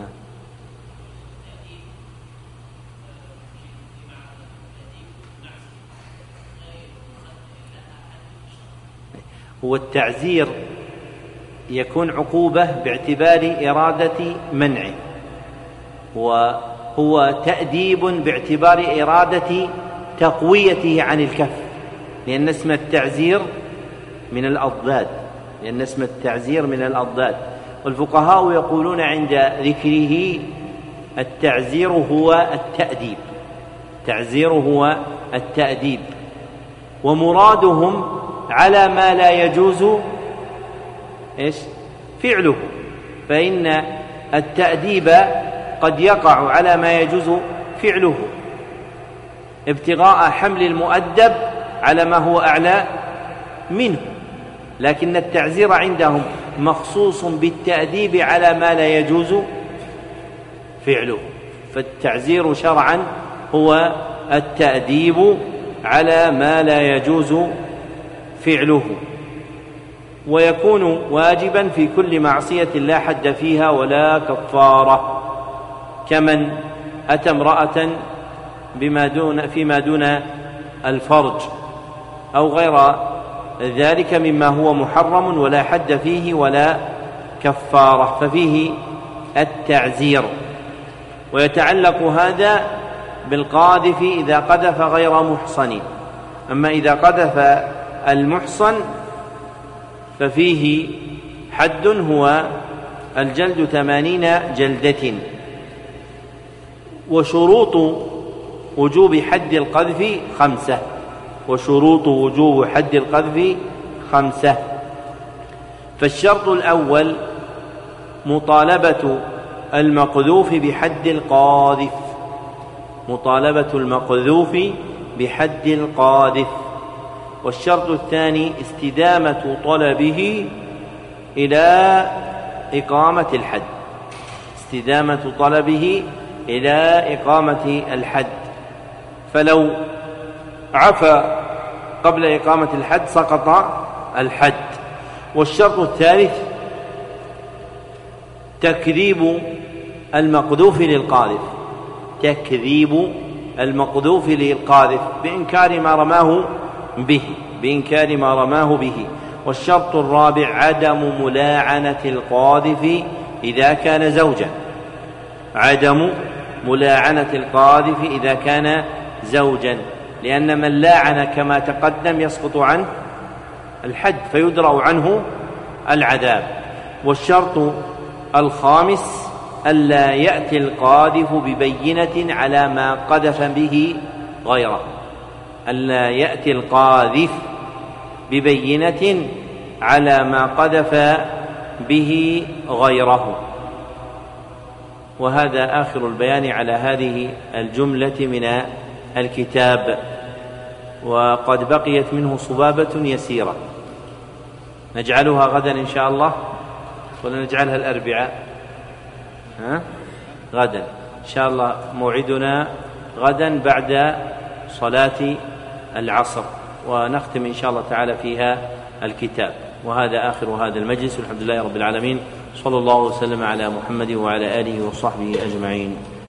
هو التعزير يكون عقوبة باعتبار إرادة منعه، وهو تأديب باعتبار إرادة تقويته عن الكف، لأن اسم التعزير من الأضداد، لأن اسم التعزير من الأضداد. والفقهاء يقولون عند ذكره التعزير هو التأديب، التعزير هو التأديب، ومرادهم على ما لا يجوز فعله، فإن التأديب قد يقع على ما يجوز فعله ابتغاء حمل المؤدب على ما هو أعلى منه، لكن التعزير عندهم مخصوص بالتأديب على ما لا يجوز فعله. فالتعزير شرعا هو التأديب على ما لا يجوز فعله، ويكون واجبا في كل معصية لا حد فيها ولا كفارة، كمن أتى امرأة فيما دون الفرج أو غير ذلك مما هو محرم ولا حد فيه ولا كفارة، ففيه التعزير. ويتعلق هذا بالقاذف إذا قذف غير محصن. أما إذا قذف المحصن ففيه حد هو الجلد 80 جلدة. وشروط وجوب حد القذف 5، وشروط وجوب حد القذف 5. فالشرط الأول مطالبة المقذوف بحد القاذف، مطالبة المقذوف بحد القاذف. والشرط الثاني استدامة طلبه إلى إقامة الحد، استدامة طلبه إلى إقامة الحد. فلو عفى قبل إقامة الحد سقط الحد. والشرط الثالث تكذيب المقذوف للقاذف، تكذيب المقذوف للقاذف بإنكار ما رماه به. والشرط الرابع عدم ملاعنة القاذف إذا كان زوجا، عدم ملاعنة القاذف إذا كان زوجا، لأن من لاعن كما تقدم يسقط عنه الحد فيدرأ عنه العذاب. والشرط الخامس ألا يأتي القاذف ببينة على ما قذف به غيره، ألا يأتي القاذف ببينة على ما قذف به غيره. وهذا آخر البيان على هذه الجملة من الكتاب، وقد بقيت منه صبابة يسيرة نجعلها غدا إن شاء الله، ولا نجعلها الأربعاء؟ غدا إن شاء الله، موعدنا غدا بعد صلاة العصر، ونختم إن شاء الله تعالى فيها الكتاب. وهذا آخر هذا المجلس، والحمد لله رب العالمين، صلى الله وسلم على محمد وعلى آله وصحبه أجمعين.